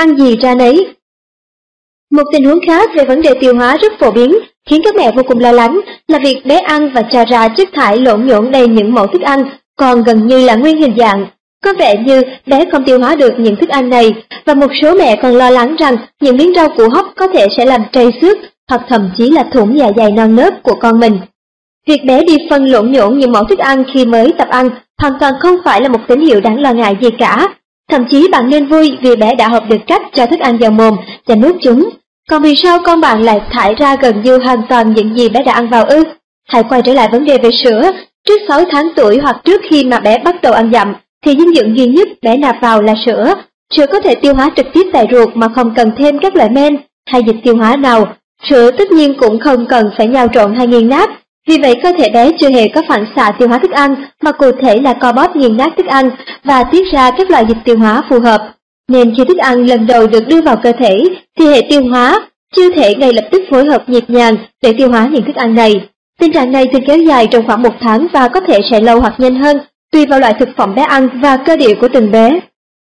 ăn gì ra nấy. Một tình huống khác về vấn đề tiêu hóa rất phổ biến, khiến các mẹ vô cùng lo lắng là việc bé ăn và cho ra chất thải lộn nhộn đầy những mẫu thức ăn, còn gần như là nguyên hình dạng. Có vẻ như bé không tiêu hóa được những thức ăn này, và một số mẹ còn lo lắng rằng những miếng rau củ hấp có thể sẽ làm trầy xước hoặc thậm chí là thủng dạ dày non nớt của con mình. Việc bé đi phân lộn nhộn những mẫu thức ăn khi mới tập ăn hoàn toàn không phải là một tín hiệu đáng lo ngại gì cả. Thậm chí bạn nên vui vì bé đã học được cách cho thức ăn vào mồm và nuốt chúng. Còn vì sao con bạn lại thải ra gần như hoàn toàn những gì bé đã ăn vào ư? Hãy quay trở lại vấn đề về sữa. Trước 6 tháng tuổi hoặc trước khi mà bé bắt đầu ăn dặm, thì dinh dưỡng duy nhất bé nạp vào là sữa. Sữa có thể tiêu hóa trực tiếp tại ruột mà không cần thêm các loại men hay dịch tiêu hóa nào. Sữa tất nhiên cũng không cần phải nhào trộn hay nghiền nát. Vì vậy cơ thể bé chưa hề có phản xạ tiêu hóa thức ăn, mà cụ thể là co bóp nghiền nát thức ăn và tiết ra các loại dịch tiêu hóa phù hợp. Nên khi thức ăn lần đầu được đưa vào cơ thể, thì hệ tiêu hóa chưa thể ngay lập tức phối hợp nhịp nhàng để tiêu hóa những thức ăn này. Tình trạng này thường kéo dài trong khoảng 1 tháng và có thể sẽ lâu hoặc nhanh hơn, tùy vào loại thực phẩm bé ăn và cơ địa của từng bé.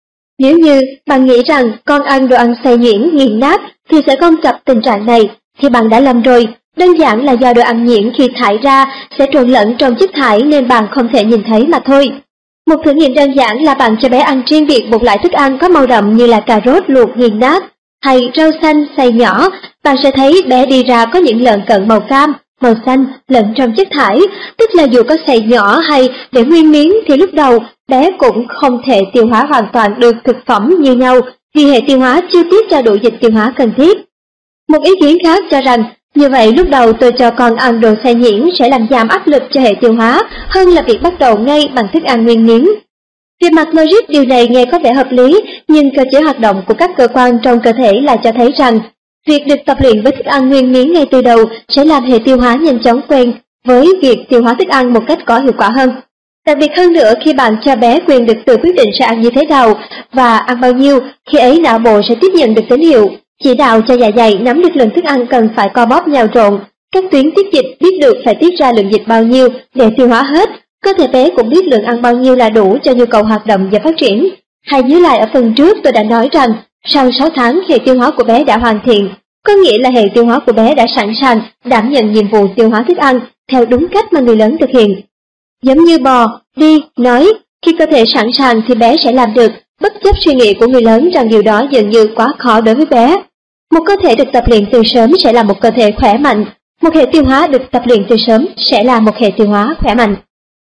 Nếu như bạn nghĩ rằng con ăn đồ ăn xay nhuyễn, nghiền nát thì sẽ không gặp tình trạng này, thì bạn đã lầm rồi. Đơn giản là do đồ ăn nhuyễn khi thải ra sẽ trộn lẫn trong chất thải nên bạn không thể nhìn thấy mà thôi. Một thử nghiệm đơn giản là bạn cho bé ăn riêng biệt một loại thức ăn có màu đậm như là cà rốt luộc nghiền nát hay rau xanh xay nhỏ, bạn sẽ thấy bé đi ra có những lợn cận màu cam, màu xanh lẫn trong chất thải, tức là dù có xay nhỏ hay để nguyên miếng thì lúc đầu bé cũng không thể tiêu hóa hoàn toàn được thực phẩm như nhau vì hệ tiêu hóa chưa tiết ra đủ dịch tiêu hóa cần thiết. Một ý kiến khác cho rằng như vậy lúc đầu tôi cho con ăn đồ xay nhuyễn sẽ làm giảm áp lực cho hệ tiêu hóa hơn là việc bắt đầu ngay bằng thức ăn nguyên miếng. Về mặt logic điều này nghe có vẻ hợp lý, nhưng cơ chế hoạt động của các cơ quan trong cơ thể lại cho thấy rằng việc được tập luyện với thức ăn nguyên miếng ngay từ đầu sẽ làm hệ tiêu hóa nhanh chóng quen với việc tiêu hóa thức ăn một cách có hiệu quả hơn. Đặc biệt hơn nữa, khi bạn cho bé quyền được tự quyết định sẽ ăn như thế nào và ăn bao nhiêu, khi ấy não bộ sẽ tiếp nhận được tín hiệu chỉ đạo cho dạ dày nắm được lượng thức ăn cần phải co bóp nhào trộn. Các tuyến tiết dịch biết được phải tiết ra lượng dịch bao nhiêu để tiêu hóa hết. Cơ thể bé cũng biết lượng ăn bao nhiêu là đủ cho nhu cầu hoạt động và phát triển. Hãy nhớ lại ở phần trước tôi đã nói rằng sau 6 tháng hệ tiêu hóa của bé đã hoàn thiện, có nghĩa là hệ tiêu hóa của bé đã sẵn sàng đảm nhận nhiệm vụ tiêu hóa thức ăn theo đúng cách mà người lớn thực hiện. Giống như bò, đi, nói, khi cơ thể sẵn sàng thì bé sẽ làm được, bất chấp suy nghĩ của người lớn rằng điều đó dường như quá khó đối với bé. Một cơ thể được tập luyện từ sớm sẽ là một cơ thể khỏe mạnh, một hệ tiêu hóa được tập luyện từ sớm sẽ là một hệ tiêu hóa khỏe mạnh.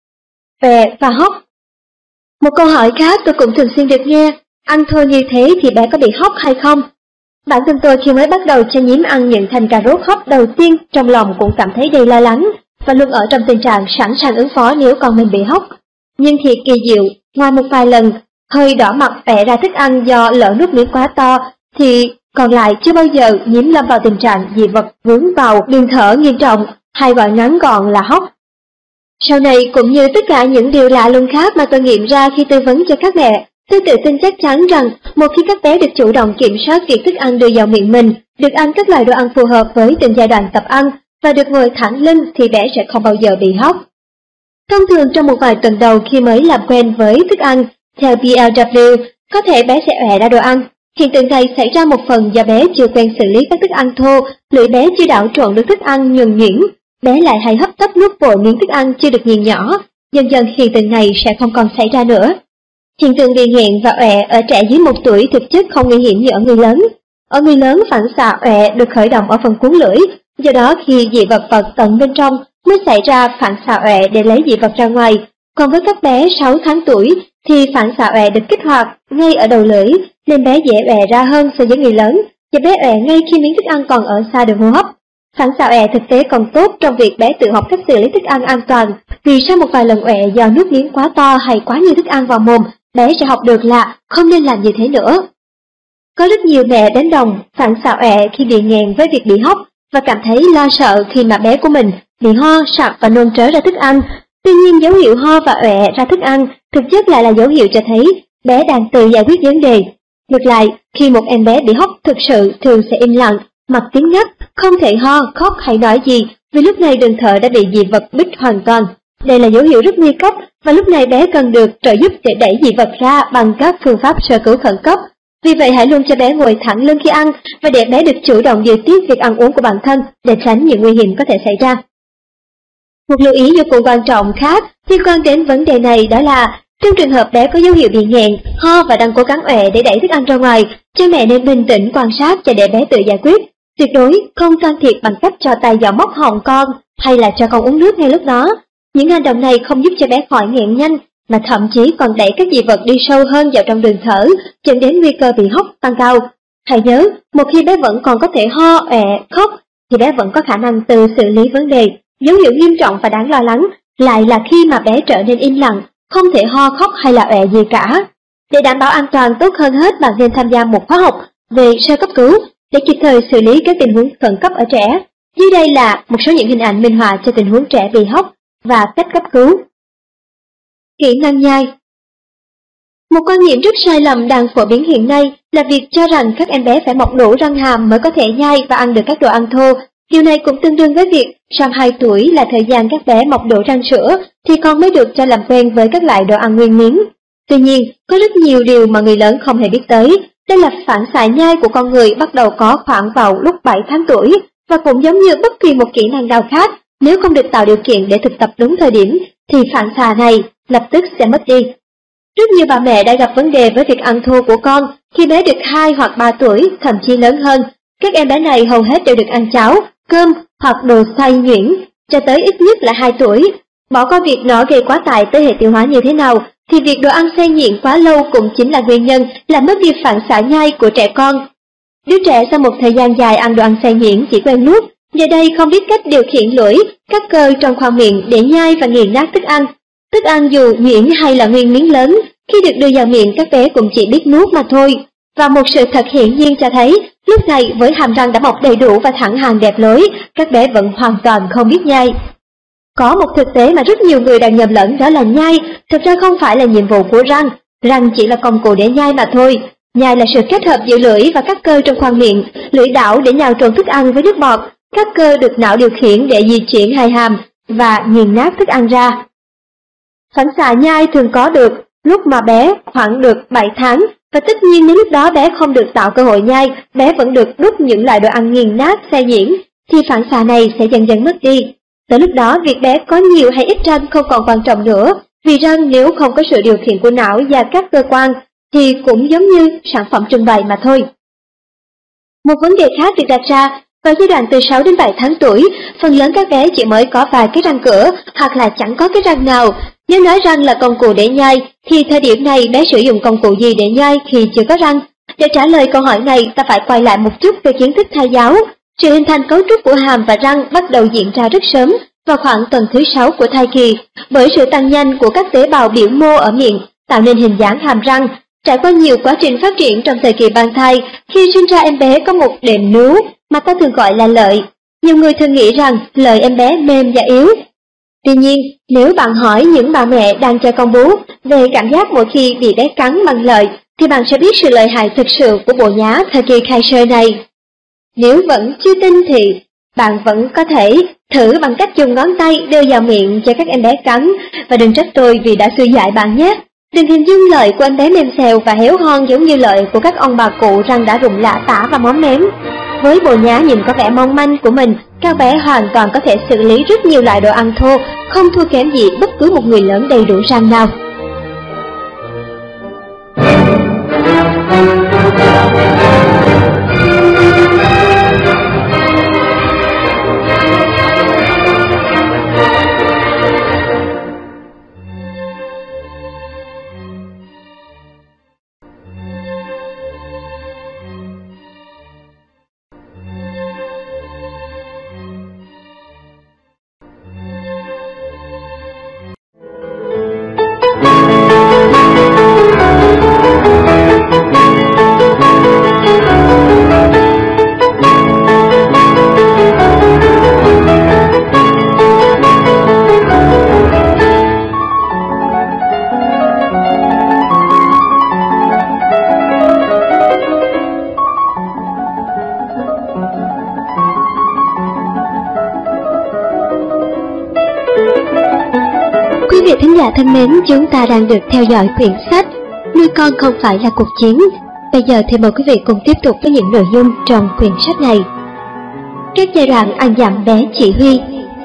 Về và hóc. Một câu hỏi khác tôi cũng thường xuyên được nghe, ăn thôi như thế thì bé có bị hóc hay không? Bản thân tôi khi mới bắt đầu cho nhím ăn những thanh cà rốt hấp đầu tiên, trong lòng cũng cảm thấy đầy lo lắng và luôn ở trong tình trạng sẵn sàng ứng phó nếu con mình bị hóc. Nhưng thiệt kỳ diệu, ngoài một vài lần hơi đỏ mặt bẻ ra thức ăn do lỡ nuốt miếng quá to, thì còn lại chưa bao giờ nhím lâm vào tình trạng dị vật vướng vào đường thở nghiêm trọng, hay gọi ngắn gọn là hóc. Sau này cũng như tất cả những điều lạ lùng khác mà tôi nghiệm ra khi tư vấn cho các mẹ, tôi tự tin chắc chắn rằng một khi các bé được chủ động kiểm soát việc thức ăn đưa vào miệng mình, được ăn các loại đồ ăn phù hợp với từng giai đoạn tập ăn và được ngồi thẳng lưng thì bé sẽ không bao giờ bị hóc. Thông thường trong một vài tuần đầu khi mới làm quen với thức ăn, theo BLW, có thể bé sẽ ẻ ra đồ ăn. Hiện tượng này xảy ra một phần do bé chưa quen xử lý các thức ăn thô, lưỡi bé chưa đảo trộn được thức ăn nhuần nhuyễn, bé lại hay hấp tấp nuốt vội miếng thức ăn chưa được nghiền nhỏ. Dần dần hiện tượng này sẽ không còn xảy ra nữa. Hiện tượng bị nghẹn và ọe ở trẻ dưới 1 tuổi thực chất không nguy hiểm như ở người lớn. Ở người lớn phản xạ ọe được khởi động ở phần cuốn lưỡi, do đó khi dị vật vào tận bên trong mới xảy ra phản xạ ọe để lấy dị vật ra ngoài. Còn với các bé 6 tháng tuổi thì phản xạ ọe được kích hoạt ngay ở đầu lưỡi, nên bé dễ ọe ra hơn so với người lớn, và bé ọe ngay khi miếng thức ăn còn ở xa đường hô hấp. Phản xạ ọe thực tế còn tốt trong việc bé tự học cách xử lý thức ăn an toàn, vì sau một vài lần ọe do nuốt miếng quá to hay quá nhiều thức ăn vào mồm, bé sẽ học được là không nên làm như thế nữa. Có rất nhiều mẹ đến đồng phản xạ ọe khi bị nghẹn với việc bị hóc và cảm thấy lo sợ khi mà bé của mình bị ho, sặc và nôn trớ ra thức ăn. Tuy nhiên dấu hiệu ho và ọe ra thức ăn thực chất lại là dấu hiệu cho thấy bé đang tự giải quyết vấn đề. Ngược lại, khi một em bé bị hóc thực sự thường sẽ im lặng, mặt tím ngắt, không thể ho, khóc hay nói gì, vì lúc này đường thở đã bị dị vật bít hoàn toàn. Đây là dấu hiệu rất nguy cấp và lúc này bé cần được trợ giúp để đẩy dị vật ra bằng các phương pháp sơ cứu khẩn cấp. Vì vậy hãy luôn cho bé ngồi thẳng lưng khi ăn và để bé được chủ động điều tiết việc ăn uống của bản thân để tránh những nguy hiểm có thể xảy ra. Một lưu ý vô cùng quan trọng khác liên quan đến vấn đề này đó là trong trường hợp bé có dấu hiệu bị nghẹn, ho và đang cố gắng ọe để đẩy thức ăn ra ngoài, cha mẹ nên bình tĩnh quan sát và để bé tự giải quyết. Tuyệt đối không can thiệp bằng cách cho tay vào móc họng con hay là cho con uống nước ngay lúc đó. Những hành động này không giúp cho bé khỏi nghẹn nhanh, mà thậm chí còn đẩy các dị vật đi sâu hơn vào trong đường thở, dẫn đến nguy cơ bị hóc tăng cao. Hãy nhớ, một khi bé vẫn còn có thể ho, ọe, khóc, thì bé vẫn có khả năng tự xử lý vấn đề. Dấu hiệu nghiêm trọng và đáng lo lắng lại là khi mà bé trở nên im lặng, không thể ho, khóc hay là ọe gì cả. Để đảm bảo an toàn tốt hơn hết, bạn nên tham gia một khóa học về sơ cấp cứu để kịp thời xử lý các tình huống khẩn cấp ở trẻ. Dưới đây là một số những hình ảnh minh họa cho tình huống trẻ bị hóc và cách cấp cứu. Kỹ năng nhai. Một quan niệm rất sai lầm đang phổ biến hiện nay là việc cho rằng các em bé phải mọc đủ răng hàm mới có thể nhai và ăn được các đồ ăn thô. Điều này cũng tương đương với việc sau 2 tuổi là thời gian các bé mọc đủ răng sữa thì con mới được cho làm quen với các loại đồ ăn nguyên miếng. Tuy nhiên, có rất nhiều điều mà người lớn không hề biết tới. Đây là phản xạ nhai của con người bắt đầu có khoảng vào lúc 7 tháng tuổi và cũng giống như bất kỳ một kỹ năng nào khác, nếu không được tạo điều kiện để thực tập đúng thời điểm thì phản xạ này lập tức sẽ mất đi. Rất nhiều bà mẹ đã gặp vấn đề với việc ăn thô của con khi bé được 2 hoặc 3 tuổi, thậm chí lớn hơn. Các em bé này hầu hết đều được ăn cháo, cơm hoặc đồ xay nhuyễn cho tới ít nhất là 2 tuổi. Bỏ qua việc nó gây quá tải tới hệ tiêu hóa như thế nào, thì việc đồ ăn xay nhuyễn quá lâu cũng chính là nguyên nhân làm mất đi phản xạ nhai của trẻ con. Đứa trẻ sau một thời gian dài ăn đồ ăn xay nhuyễn chỉ quen nuốt, giờ đây không biết cách điều khiển lưỡi, các cơ trong khoang miệng để nhai và nghiền nát thức ăn. Thức ăn dù nhuyễn hay là nguyên miếng lớn, khi được đưa vào miệng các bé cũng chỉ biết nuốt mà thôi. Và một sự thật hiển nhiên cho thấy, lúc này với hàm răng đã mọc đầy đủ và thẳng hàng đẹp lối, các bé vẫn hoàn toàn không biết nhai. Có một thực tế mà rất nhiều người đang nhầm lẫn, đó là nhai thực ra không phải là nhiệm vụ của răng. Răng chỉ là công cụ để nhai mà thôi. Nhai là sự kết hợp giữa lưỡi và các cơ trong khoang miệng, lưỡi đảo để nhào trộn thức ăn với nước bọt, các cơ được não điều khiển để di chuyển hai hàm và nghiền nát thức ăn ra. Phản xạ nhai thường có được lúc mà bé khoảng được 7 tháng, và tất nhiên nếu lúc đó bé không được tạo cơ hội nhai, bé vẫn được đút những loại đồ ăn nghiền nát, xay nhuyễn, thì phản xạ này sẽ dần dần mất đi. Tới lúc đó, việc bé có nhiều hay ít răng không còn quan trọng nữa, vì răng nếu không có sự điều khiển của não và các cơ quan, thì cũng giống như sản phẩm trưng bày mà thôi. Một vấn đề khác được đặt ra, vào giai đoạn từ 6 đến 7 tháng tuổi, phần lớn các bé chỉ mới có vài cái răng cửa, hoặc là chẳng có cái răng nào. Nếu nói răng là công cụ để nhai, thì thời điểm này bé sử dụng công cụ gì để nhai khi chưa có răng? Để trả lời câu hỏi này, ta phải quay lại một chút về kiến thức thai giáo. Sự hình thành cấu trúc của hàm và răng bắt đầu diễn ra rất sớm, vào khoảng tuần thứ 6 của thai kỳ, bởi sự tăng nhanh của các tế bào biểu mô ở miệng, tạo nên hình dáng hàm răng. Trải qua nhiều quá trình phát triển trong thời kỳ mang thai, khi sinh ra em bé có một đệm nướu mà ta thường gọi là lợi. Nhiều người thường nghĩ rằng lợi em bé mềm và yếu. Tuy nhiên, nếu bạn hỏi những bà mẹ đang cho con bú về cảm giác mỗi khi bị bé cắn bằng lợi, thì bạn sẽ biết sự lợi hại thực sự của bộ nhá thời kỳ khai sơ này. Nếu vẫn chưa tin thì bạn vẫn có thể thử bằng cách dùng ngón tay đưa vào miệng cho các em bé cắn, và đừng trách tôi vì đã suy dạy bạn nhé. Đừng hình dung lợi của em bé mềm xèo và héo hon giống như lợi của các ông bà cụ răng đã rụng lạ tả và móm mém. Với bộ nhá nhìn có vẻ mong manh của mình, các bé hoàn toàn có thể xử lý rất nhiều loại đồ ăn thô, không thua kém gì bất cứ một người lớn đầy đủ răng nào. Quý vị thính giả thân mến, chúng ta đang được theo dõi quyển sách Nuôi con không phải là cuộc chiến. bây giờ thì mời quý vị cùng tiếp tục với những nội dung trong quyển sách này. Các giai đoạn ăn dặm bé Chị Huy.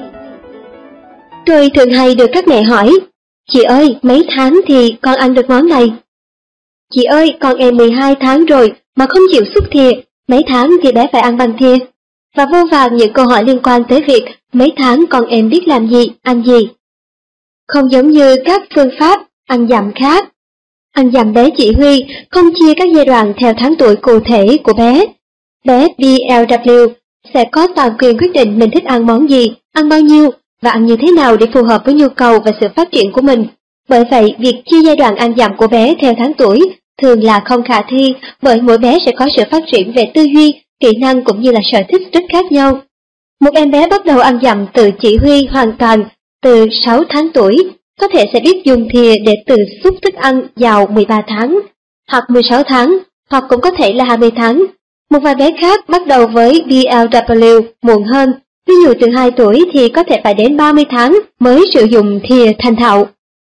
Tôi thường hay được các mẹ hỏi, chị ơi, mấy tháng thì con ăn được món này? Chị ơi, con em 12 tháng rồi mà không chịu xúc thìa, mấy tháng thì bé phải ăn bằng thìa. Và vô vàn những câu hỏi liên quan tới việc mấy tháng con em biết làm gì, ăn gì. Không giống như các phương pháp ăn dặm khác, ăn dặm bé Chị Huy không chia các giai đoạn theo tháng tuổi cụ thể của bé. Bé BLW sẽ có toàn quyền quyết định mình thích ăn món gì, ăn bao nhiêu và ăn như thế nào để phù hợp với nhu cầu và sự phát triển của mình. Bởi vậy, việc chia giai đoạn ăn dặm của bé theo tháng tuổi thường là không khả thi, bởi mỗi bé sẽ có sự phát triển về tư duy, kỹ năng cũng như là sở thích rất khác nhau. Một em bé bắt đầu ăn dặm từ Chị Huy hoàn toàn từ 6 tháng tuổi, có thể sẽ biết dùng thìa để tự xúc thức ăn vào 13 tháng, hoặc 16 tháng, hoặc cũng có thể là 20 tháng. Một vài bé khác bắt đầu với BLW muộn hơn, ví dụ từ 2 tuổi thì có thể phải đến 30 tháng mới sử dụng thìa thành thạo.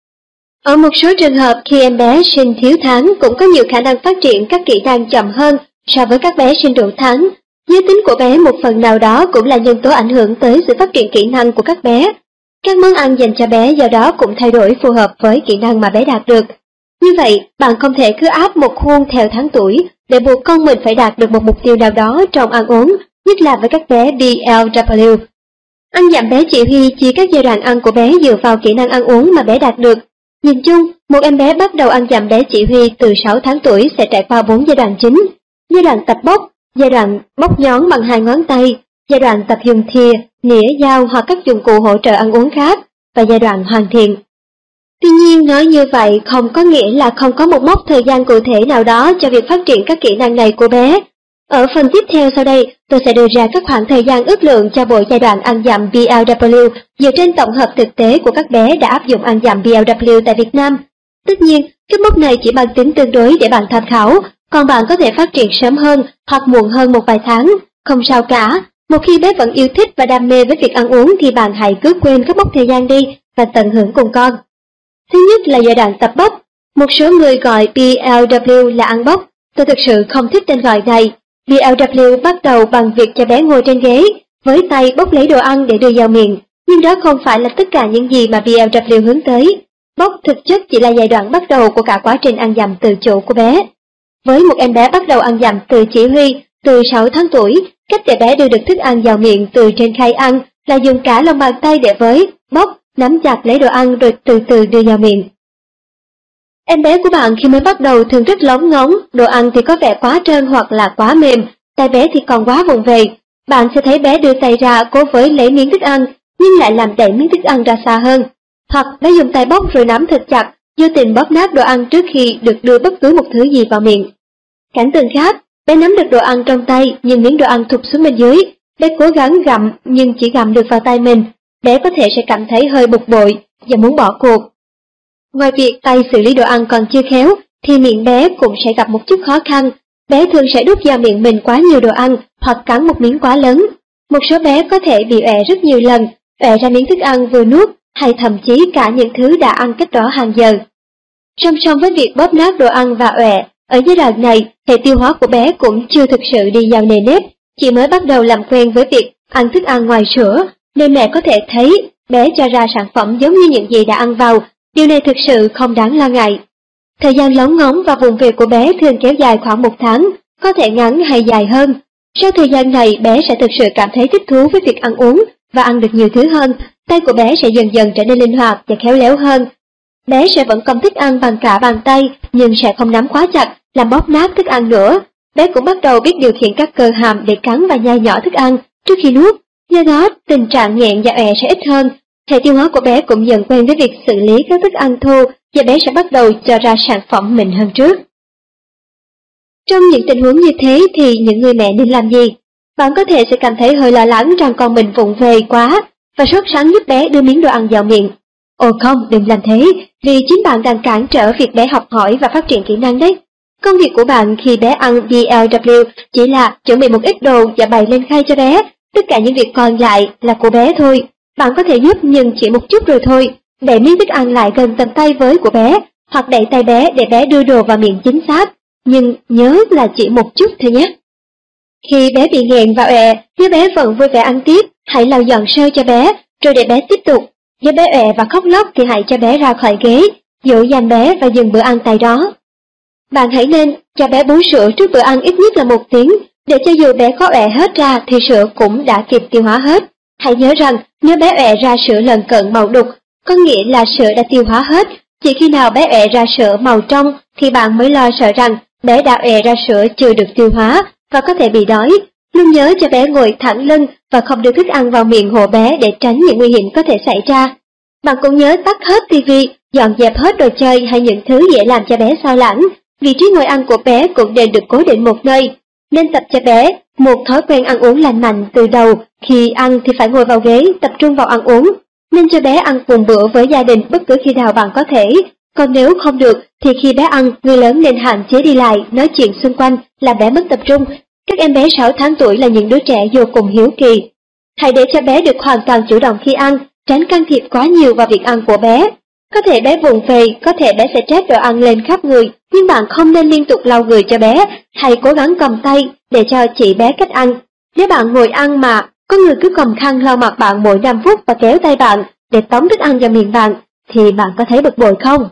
Ở một số trường hợp, khi em bé sinh thiếu tháng cũng có nhiều khả năng phát triển các kỹ năng chậm hơn so với các bé sinh đủ tháng. Giới tính của bé một phần nào đó cũng là nhân tố ảnh hưởng tới sự phát triển kỹ năng của các bé. Các món ăn dành cho bé do đó cũng thay đổi phù hợp với kỹ năng mà bé đạt được. Như vậy, bạn không thể cứ áp một khuôn theo tháng tuổi để buộc con mình phải đạt được một mục tiêu nào đó trong ăn uống, nhất là với các bé BLW. Ăn dặm bé Chị Huy chia các giai đoạn ăn của bé dựa vào kỹ năng ăn uống mà bé đạt được. Nhìn chung, một em bé bắt đầu ăn dặm bé Chị Huy từ 6 tháng tuổi sẽ trải qua 4 giai đoạn chính. Giai đoạn tập bóc, giai đoạn bóc nhón bằng 2 ngón tay, giai đoạn tập dùng thìa, nĩa, dao hoặc các dụng cụ hỗ trợ ăn uống khác, và giai đoạn hoàn thiện. Tuy nhiên, nói như vậy không có nghĩa là không có một mốc thời gian cụ thể nào đó cho việc phát triển các kỹ năng này của bé. Ở phần tiếp theo sau đây, tôi sẽ đưa ra các khoảng thời gian ước lượng cho mỗi giai đoạn ăn dặm BLW dựa trên tổng hợp thực tế của các bé đã áp dụng ăn dặm BLW tại Việt Nam. Tất nhiên, các mốc này chỉ mang tính tương đối để bạn tham khảo, còn bạn có thể phát triển sớm hơn hoặc muộn hơn một vài tháng, không sao cả. Một khi bé vẫn yêu thích và đam mê với việc ăn uống thì bạn hãy cứ quên các mốc thời gian đi và tận hưởng cùng con. Thứ nhất là giai đoạn tập bóc. Một số người gọi BLW là ăn bóc. Tôi thực sự không thích tên gọi này. BLW bắt đầu bằng việc cho bé ngồi trên ghế, với tay bóc lấy đồ ăn để đưa vào miệng. Nhưng đó không phải là tất cả những gì mà BLW hướng tới. Bóc thực chất chỉ là giai đoạn bắt đầu của cả quá trình ăn dặm tự chủ của bé. Với một em bé bắt đầu ăn dặm từ Chị Huy từ 6 tháng tuổi, cách để bé đưa được thức ăn vào miệng từ trên khay ăn là dùng cả lòng bàn tay để với, bóc, nắm chặt lấy đồ ăn rồi từ từ đưa vào miệng. Em bé của bạn khi mới bắt đầu thường rất lóng ngóng, đồ ăn thì có vẻ quá trơn hoặc là quá mềm, tay bé thì còn quá vụng về. Bạn sẽ thấy bé đưa tay ra cố với lấy miếng thức ăn, nhưng lại làm đẩy miếng thức ăn ra xa hơn. Hoặc bé dùng tay bóc rồi nắm thật chặt, vô tình bóp nát đồ ăn trước khi được đưa bất cứ một thứ gì vào miệng. Cảnh tượng khác, bé nắm được đồ ăn trong tay nhưng miếng đồ ăn thụt xuống bên dưới. Bé cố gắng gặm nhưng chỉ gặm được vào tay mình. Bé có thể sẽ cảm thấy hơi bực bội và muốn bỏ cuộc. Ngoài việc tay xử lý đồ ăn còn chưa khéo, thì miệng bé cũng sẽ gặp một chút khó khăn. Bé thường sẽ đút vào miệng mình quá nhiều đồ ăn hoặc cắn một miếng quá lớn. Một số bé có thể bị ọe rất nhiều lần, ọe ra miếng thức ăn vừa nuốt hay thậm chí cả những thứ đã ăn cách đó hàng giờ. Song song với việc bóp nát đồ ăn và ọe, ở giai đoạn này, hệ tiêu hóa của bé cũng chưa thực sự đi vào nề nếp, chỉ mới bắt đầu làm quen với việc ăn thức ăn ngoài sữa, nên mẹ có thể thấy bé cho ra sản phẩm giống như những gì đã ăn vào. Điều này thực sự không đáng lo ngại. Thời gian lóng ngóng và vùng về của bé thường kéo dài khoảng 1 tháng, có thể ngắn hay dài hơn. Sau thời gian này, bé sẽ thực sự cảm thấy thích thú với việc ăn uống và ăn được nhiều thứ hơn. Tay của bé sẽ dần dần trở nên linh hoạt và khéo léo hơn. Bé sẽ vẫn cầm thức ăn bằng cả bàn tay, nhưng sẽ không nắm quá chặt, làm bóp nát thức ăn nữa. Bé cũng bắt đầu biết điều khiển các cơ hàm để cắn và nhai nhỏ thức ăn trước khi nuốt. Do đó, tình trạng nghẹn và ọe sẽ ít hơn. Hệ tiêu hóa của bé cũng dần quen với việc xử lý các thức ăn thô và bé sẽ bắt đầu cho ra sản phẩm mịn hơn trước. Trong những tình huống như thế thì những người mẹ nên làm gì? Bạn có thể sẽ cảm thấy hơi lo lắng rằng con mình vụng về quá và sốt sắng giúp bé đưa miếng đồ ăn vào miệng. Ồ không, đừng làm thế, vì chính bạn đang cản trở việc bé học hỏi và phát triển kỹ năng đấy. Công việc của bạn khi bé ăn BLW chỉ là chuẩn bị một ít đồ và bày lên khay cho bé. Tất cả những việc còn lại là của bé thôi. Bạn có thể giúp nhưng chỉ một chút rồi thôi. Đẩy miếng thức ăn lại gần tầm tay với của bé, hoặc đẩy tay bé để bé đưa đồ vào miệng chính xác. nhưng nhớ là chỉ một chút thôi nhé. Khi bé bị nghẹn và ọe, nếu bé vẫn vui vẻ ăn tiếp, hãy lau dọn sơ cho bé, rồi để bé tiếp tục. Nếu bé ọe và khóc lóc thì hãy cho bé ra khỏi ghế, dỗ dành bé và dừng bữa ăn tại đó. Bạn hãy nên cho bé bú sữa trước bữa ăn ít nhất là 1 tiếng, để cho dù bé có ọe hết ra thì sữa cũng đã kịp tiêu hóa hết. Hãy nhớ rằng nếu bé ọe ra sữa lợn cận màu đục, có nghĩa là sữa đã tiêu hóa hết. Chỉ khi nào bé ọe ra sữa màu trong thì bạn mới lo sợ rằng bé đã ọe ra sữa chưa được tiêu hóa và có thể bị đói. Luôn nhớ cho bé ngồi thẳng lưng và không đưa thức ăn vào miệng hộ bé để tránh những nguy hiểm có thể xảy ra. Bạn cũng nhớ tắt hết tivi, dọn dẹp hết đồ chơi hay những thứ dễ làm cho bé sao lãng. Vị trí ngồi ăn của bé cũng nên được cố định một nơi. Nên tập cho bé một thói quen ăn uống lành mạnh từ đầu. Khi ăn thì phải ngồi vào ghế, tập trung vào ăn uống. Nên cho bé ăn cùng bữa với gia đình bất cứ khi nào bạn có thể. Còn nếu không được thì khi bé ăn, người lớn nên hạn chế đi lại, nói chuyện xung quanh, làm bé mất tập trung. Các em bé 6 tháng tuổi là những đứa trẻ vô cùng hiếu kỳ. Hãy để cho bé được hoàn toàn chủ động khi ăn, tránh can thiệp quá nhiều vào việc ăn của bé. Có thể bé vụng về, có thể bé sẽ trét đồ ăn lên khắp người, nhưng bạn không nên liên tục lau người cho bé, hãy cố gắng cầm tay để cho chị bé cách ăn. Nếu bạn ngồi ăn mà có người cứ cầm khăn lau mặt bạn mỗi 5 phút và kéo tay bạn để tống thức ăn vào miệng bạn, thì bạn có thấy bực bội không?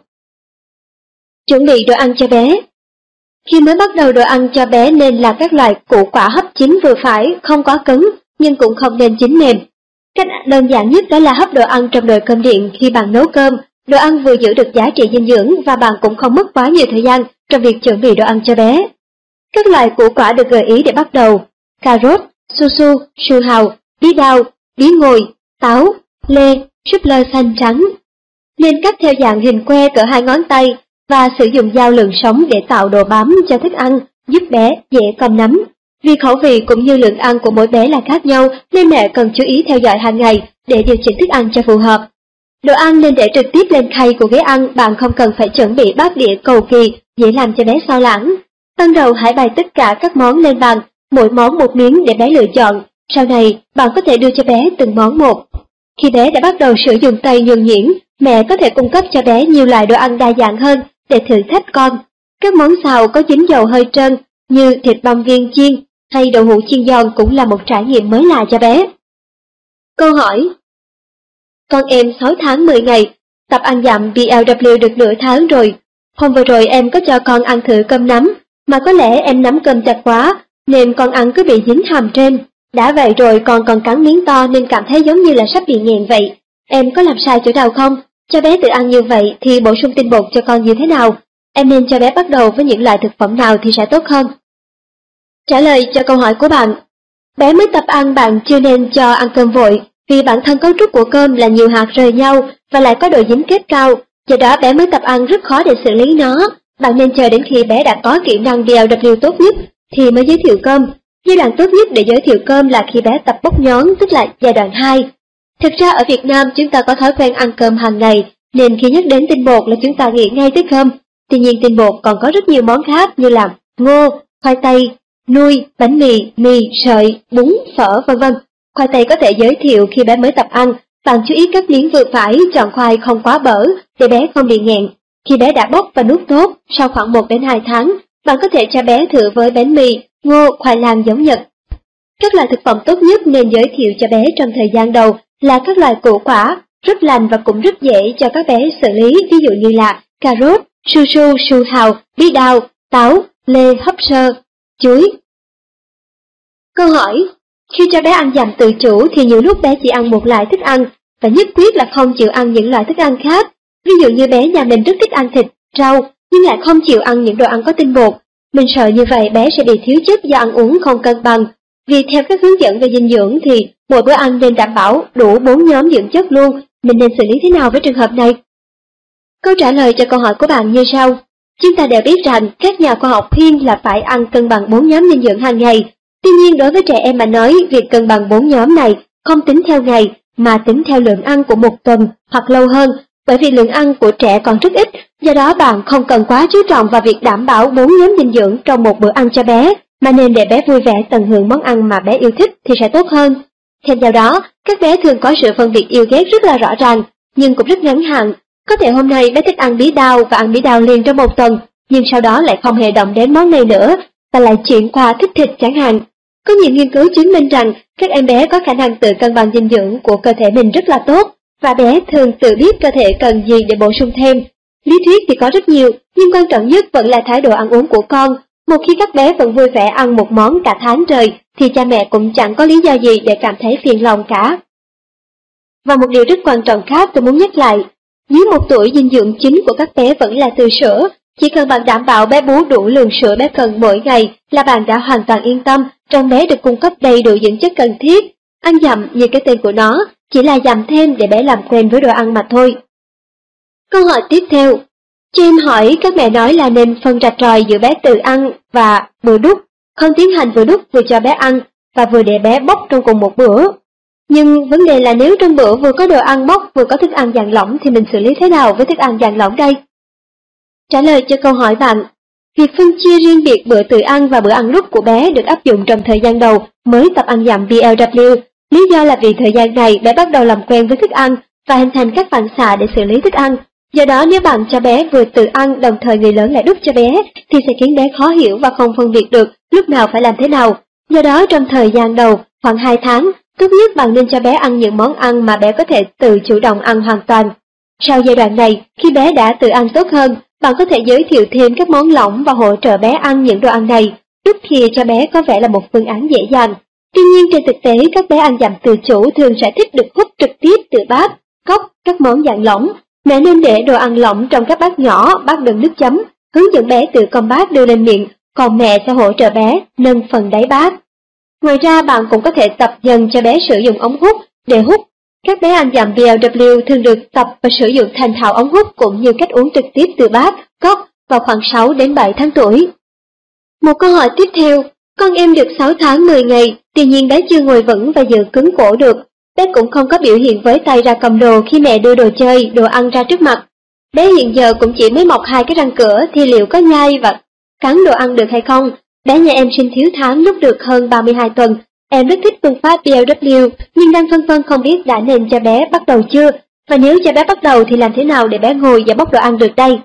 Chuẩn bị đồ ăn cho bé. Khi mới bắt đầu đồ ăn cho bé nên là các loại củ quả hấp chín vừa phải, không quá cứng, nhưng cũng không nên chín mềm. Cách đơn giản nhất đó là hấp đồ ăn trong nồi cơm điện khi bạn nấu cơm. Đồ ăn vừa giữ được giá trị dinh dưỡng và bạn cũng không mất quá nhiều thời gian trong việc chuẩn bị đồ ăn cho bé. Các loại củ quả được gợi ý để bắt đầu: cà rốt, su su, su hào, bí đao, bí ngồi, táo, lê, súp lơ xanh trắng. Nên cắt theo dạng hình que cỡ 2 ngón tay và sử dụng dao lượn sống để tạo độ bám cho thức ăn, giúp bé dễ cầm nắm. Vì khẩu vị cũng như lượng ăn của mỗi bé là khác nhau nên mẹ cần chú ý theo dõi hàng ngày để điều chỉnh thức ăn cho phù hợp. Đồ ăn nên để trực tiếp lên khay của ghế ăn, bạn không cần phải chuẩn bị bát đĩa cầu kỳ dễ làm cho bé sao lãng. Ban đầu hãy bày tất cả các món lên bàn, mỗi món một miếng để bé lựa chọn. Sau này, bạn có thể đưa cho bé từng món một. Khi bé đã bắt đầu sử dụng tay nhuần nhuyễn, mẹ có thể cung cấp cho bé nhiều loại đồ ăn đa dạng hơn để thử thách con. Các món xào có dính dầu hơi trơn như thịt băm viên chiên hay đậu hũ chiên giòn cũng là một trải nghiệm mới lạ cho bé. Câu hỏi: con em 6 tháng 10 ngày, tập ăn dặm BLW được nửa tháng rồi. Hôm vừa rồi em có cho con ăn thử cơm nắm, mà có lẽ em nắm cơm chặt quá, nên con ăn cứ bị dính hàm trên. Đã vậy rồi con còn cắn miếng to nên cảm thấy giống như là sắp bị nghẹn vậy. Em có làm sai chỗ nào không? Cho bé tự ăn như vậy thì bổ sung tinh bột cho con như thế nào? Em nên cho bé bắt đầu với những loại thực phẩm nào thì sẽ tốt hơn? Trả lời cho câu hỏi của bạn: bé mới tập ăn bạn chưa nên cho ăn cơm vội, vì bản thân cấu trúc của cơm là nhiều hạt rời nhau và lại có độ dính kết cao, do đó bé mới tập ăn rất khó để xử lý nó. Bạn nên chờ đến khi bé đã có kỹ năng BLW tốt nhất thì mới giới thiệu cơm. Giai đoạn tốt nhất để giới thiệu cơm là khi bé tập bốc nhón, tức là giai đoạn 2. Thực ra ở Việt Nam chúng ta có thói quen ăn cơm hàng ngày, nên khi nhắc đến tinh bột là chúng ta nghĩ ngay tới cơm. Tuy nhiên tinh bột còn có rất nhiều món khác như là ngô, khoai tây, nuôi, bánh mì, mì, sợi, bún, phở vân vân. Khoai tây có thể giới thiệu khi bé mới tập ăn, bạn chú ý cắt miếng vừa phải, chọn khoai không quá bở để bé không bị nghẹn. Khi bé đã bốc và nuốt tốt, sau khoảng 1 đến 2 tháng, bạn có thể cho bé thử với bánh mì, ngô, khoai lang giống Nhật. Các loại thực phẩm tốt nhất nên giới thiệu cho bé trong thời gian đầu là các loại củ quả, rất lành và cũng rất dễ cho các bé xử lý, ví dụ như là cà rốt, su su, su hào, bí đao, táo, lê, hấp sơ, chuối. Câu hỏi: khi cho bé ăn dặm tự chủ thì nhiều lúc bé chỉ ăn một loại thức ăn và nhất quyết là không chịu ăn những loại thức ăn khác. Ví dụ như bé nhà mình rất thích ăn thịt, rau nhưng lại không chịu ăn những đồ ăn có tinh bột. Mình sợ như vậy bé sẽ bị thiếu chất do ăn uống không cân bằng. Vì theo các hướng dẫn về dinh dưỡng thì mỗi bữa ăn nên đảm bảo đủ 4 nhóm dưỡng chất luôn. Mình nên xử lý thế nào với trường hợp này? Câu trả lời cho câu hỏi của bạn như sau. Chúng ta đều biết rằng các nhà khoa học khuyên là phải ăn cân bằng 4 nhóm dinh dưỡng hàng ngày. Tuy nhiên đối với trẻ em mà nói, việc cân bằng 4 nhóm này không tính theo ngày mà tính theo lượng ăn của 1 tuần hoặc lâu hơn, bởi vì lượng ăn của trẻ còn rất ít, do đó bạn không cần quá chú trọng vào việc đảm bảo 4 nhóm dinh dưỡng trong một bữa ăn cho bé, mà nên để bé vui vẻ tận hưởng món ăn mà bé yêu thích thì sẽ tốt hơn. Thêm vào đó, các bé thường có sự phân biệt yêu ghét rất là rõ ràng, nhưng cũng rất ngắn hạn. Có thể hôm nay bé thích ăn bí đao và ăn bí đao liền trong 1 tuần, nhưng sau đó lại không hề động đến món này nữa, và lại chuyển qua thích thịt chẳng hạn. Có nhiều nghiên cứu chứng minh rằng các em bé có khả năng tự cân bằng dinh dưỡng của cơ thể mình rất là tốt, và bé thường tự biết cơ thể cần gì để bổ sung thêm. Lý thuyết thì có rất nhiều, nhưng quan trọng nhất vẫn là thái độ ăn uống của con. Một khi các bé vẫn vui vẻ ăn một món cả tháng trời, thì cha mẹ cũng chẳng có lý do gì để cảm thấy phiền lòng cả. Và một điều rất quan trọng khác tôi muốn nhắc lại, dưới 1 tuổi dinh dưỡng chính của các bé vẫn là từ sữa. Chỉ cần bạn đảm bảo bé bú đủ lượng sữa bé cần mỗi ngày là bạn đã hoàn toàn yên tâm, trong bé được cung cấp đầy đủ dưỡng chất cần thiết. Ăn dặm như cái tên của nó, chỉ là dặm thêm để bé làm quen với đồ ăn mà thôi. Câu hỏi tiếp theo. Trên hỏi các mẹ nói là nên phân rạch ròi giữa bé tự ăn và bữa đút, không tiến hành vừa đút vừa cho bé ăn và vừa để bé bóc trong cùng một bữa. Nhưng vấn đề là nếu trong bữa vừa có đồ ăn bóc vừa có thức ăn dạng lỏng thì mình xử lý thế nào với thức ăn dạng lỏng đây? Trả lời cho câu hỏi bạn, việc phân chia riêng biệt bữa tự ăn và bữa ăn lúc của bé được áp dụng trong thời gian đầu mới tập ăn dặm BLW. Lý do là vì thời gian này bé bắt đầu làm quen với thức ăn và hình thành các phản xạ để xử lý thức ăn. Do đó nếu bạn cho bé vừa tự ăn đồng thời người lớn lại đút cho bé thì sẽ khiến bé khó hiểu và không phân biệt được lúc nào phải làm thế nào. Do đó trong thời gian đầu, khoảng 2 tháng, tốt nhất bạn nên cho bé ăn những món ăn mà bé có thể tự chủ động ăn hoàn toàn. Sau giai đoạn này, khi bé đã tự ăn tốt hơn, bạn có thể giới thiệu thêm các món lỏng và hỗ trợ bé ăn những đồ ăn này, đút thìa cho bé có vẻ là một phương án dễ dàng. Tuy nhiên trên thực tế, các bé ăn dặm tự chủ thường sẽ thích được hút trực tiếp từ bát, cốc, các món dạng lỏng. Mẹ nên để đồ ăn lỏng trong các bát nhỏ, bát đựng nước chấm, hướng dẫn bé tự cầm bát đưa lên miệng, còn mẹ sẽ hỗ trợ bé nâng phần đáy bát. Ngoài ra bạn cũng có thể tập dần cho bé sử dụng ống hút để hút. Các bé ăn dặm BLW thường được tập và sử dụng thành thạo ống hút cũng như cách uống trực tiếp từ bát, cốc vào khoảng 6 đến 7 tháng tuổi. Một câu hỏi tiếp theo, con em được 6 tháng 10 ngày, tuy nhiên bé chưa ngồi vững và giữ cứng cổ được. Bé cũng không có biểu hiện với tay ra cầm đồ khi mẹ đưa đồ chơi, đồ ăn ra trước mặt. Bé hiện giờ cũng chỉ mới mọc 2 cái răng cửa thì liệu có nhai và cắn đồ ăn được hay không? Bé nhà em sinh thiếu tháng lúc được hơn 32 tuần. Em rất thích phương pháp BLW nhưng đang phân vân không biết đã nên cho bé bắt đầu chưa, và nếu cho bé bắt đầu thì làm thế nào để bé ngồi và bóc đồ ăn được đây?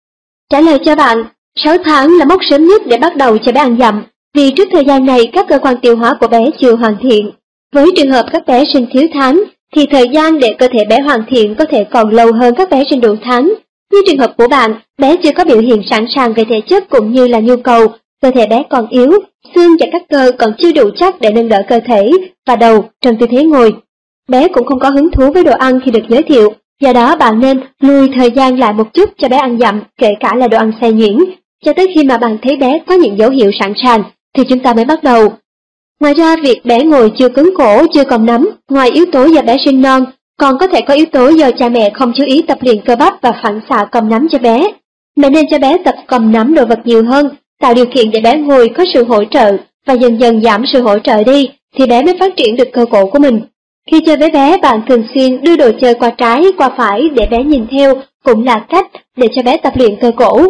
Trả lời cho bạn, 6 tháng là mốc sớm nhất để bắt đầu cho bé ăn dặm, vì trước thời gian này các cơ quan tiêu hóa của bé chưa hoàn thiện. Với trường hợp các bé sinh thiếu tháng thì thời gian để cơ thể bé hoàn thiện có thể còn lâu hơn các bé sinh đủ tháng. Như trường hợp của bạn, bé chưa có biểu hiện sẵn sàng về thể chất cũng như là nhu cầu, cơ thể bé còn yếu, xương và các cơ còn chưa đủ chắc để nâng đỡ cơ thể và đầu trong tư thế ngồi. Bé cũng không có hứng thú với đồ ăn khi được giới thiệu, do đó bạn nên lùi thời gian lại một chút cho bé ăn dặm, kể cả là đồ ăn xay nhuyễn, cho tới khi mà bạn thấy bé có những dấu hiệu sẵn sàng thì chúng ta mới bắt đầu. Ngoài ra, việc bé ngồi chưa cứng cổ, chưa cầm nắm, ngoài yếu tố do bé sinh non, còn có thể có yếu tố do cha mẹ không chú ý tập luyện cơ bắp và phản xạ cầm nắm cho bé. Mẹ nên cho bé tập cầm nắm đồ vật nhiều hơn, tạo điều kiện để bé ngồi có sự hỗ trợ và dần dần giảm sự hỗ trợ đi thì bé mới phát triển được cơ cổ của mình. Khi chơi với bé, bạn thường xuyên đưa đồ chơi qua trái, qua phải để bé nhìn theo, cũng là cách để cho bé tập luyện cơ cổ.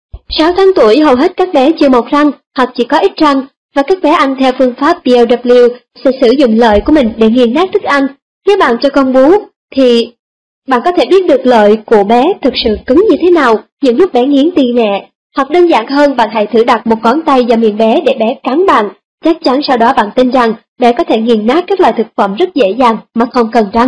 6 tháng tuổi hầu hết các bé chưa mọc răng hoặc chỉ có ít răng, và các bé ăn theo phương pháp BLW sẽ sử dụng lợi của mình để nghiền nát thức ăn. Nếu bạn cho con bú thì bạn có thể biết được lợi của bé thực sự cứng như thế nào những lúc bé nghiến ti mẹ. Hoặc đơn giản hơn, bạn hãy thử đặt một ngón tay vào miệng bé để bé cắn bạn. Chắc chắn sau đó bạn tin rằng bé có thể nghiền nát các loại thực phẩm rất dễ dàng mà không cần răng.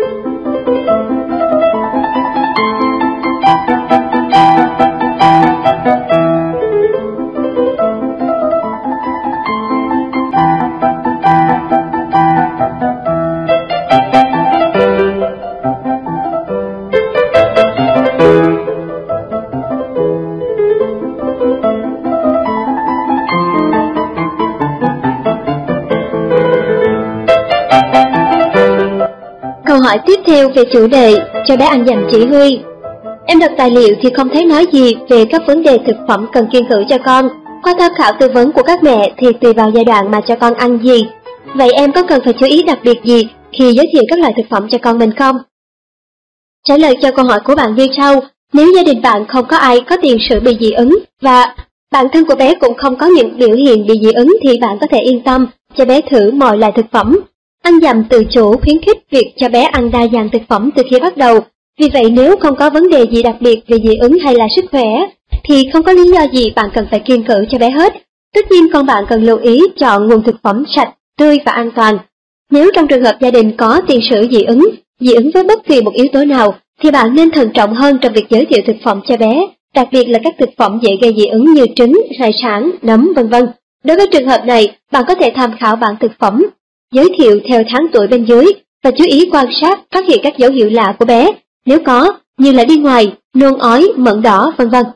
Câu hỏi tiếp theo về chủ đề cho bé ăn dặm chỉ huy. Em đọc tài liệu thì không thấy nói gì về các vấn đề thực phẩm cần kiêng cữ cho con. Qua tham khảo tư vấn của các mẹ thì tùy vào giai đoạn mà cho con ăn gì. Vậy em có cần phải chú ý đặc biệt gì khi giới thiệu các loại thực phẩm cho con mình không? Trả lời cho câu hỏi của bạn như sau. Nếu gia đình bạn không có ai có tiền sử bị dị ứng và bản thân của bé cũng không có những biểu hiện bị dị ứng thì bạn có thể yên tâm cho bé thử mọi loại thực phẩm. Ăn dặm tự chủ khuyến khích việc cho bé ăn đa dạng thực phẩm từ khi bắt đầu. Vì vậy nếu không có vấn đề gì đặc biệt về dị ứng hay là sức khỏe, thì không có lý do gì bạn cần phải kiêng cữ cho bé hết. Tất nhiên con bạn cần lưu ý chọn nguồn thực phẩm sạch, tươi và an toàn. Nếu trong trường hợp gia đình có tiền sử dị ứng với bất kỳ một yếu tố nào, thì bạn nên thận trọng hơn trong việc giới thiệu thực phẩm cho bé, đặc biệt là các thực phẩm dễ gây dị ứng như trứng, hải sản, nấm, vân vân. Đối với trường hợp này, bạn có thể tham khảo bảng thực phẩm, giới thiệu theo tháng tuổi bên dưới và chú ý quan sát phát hiện các dấu hiệu lạ của bé, nếu có, như là đi ngoài, nôn ói, mẩn đỏ, vân vân.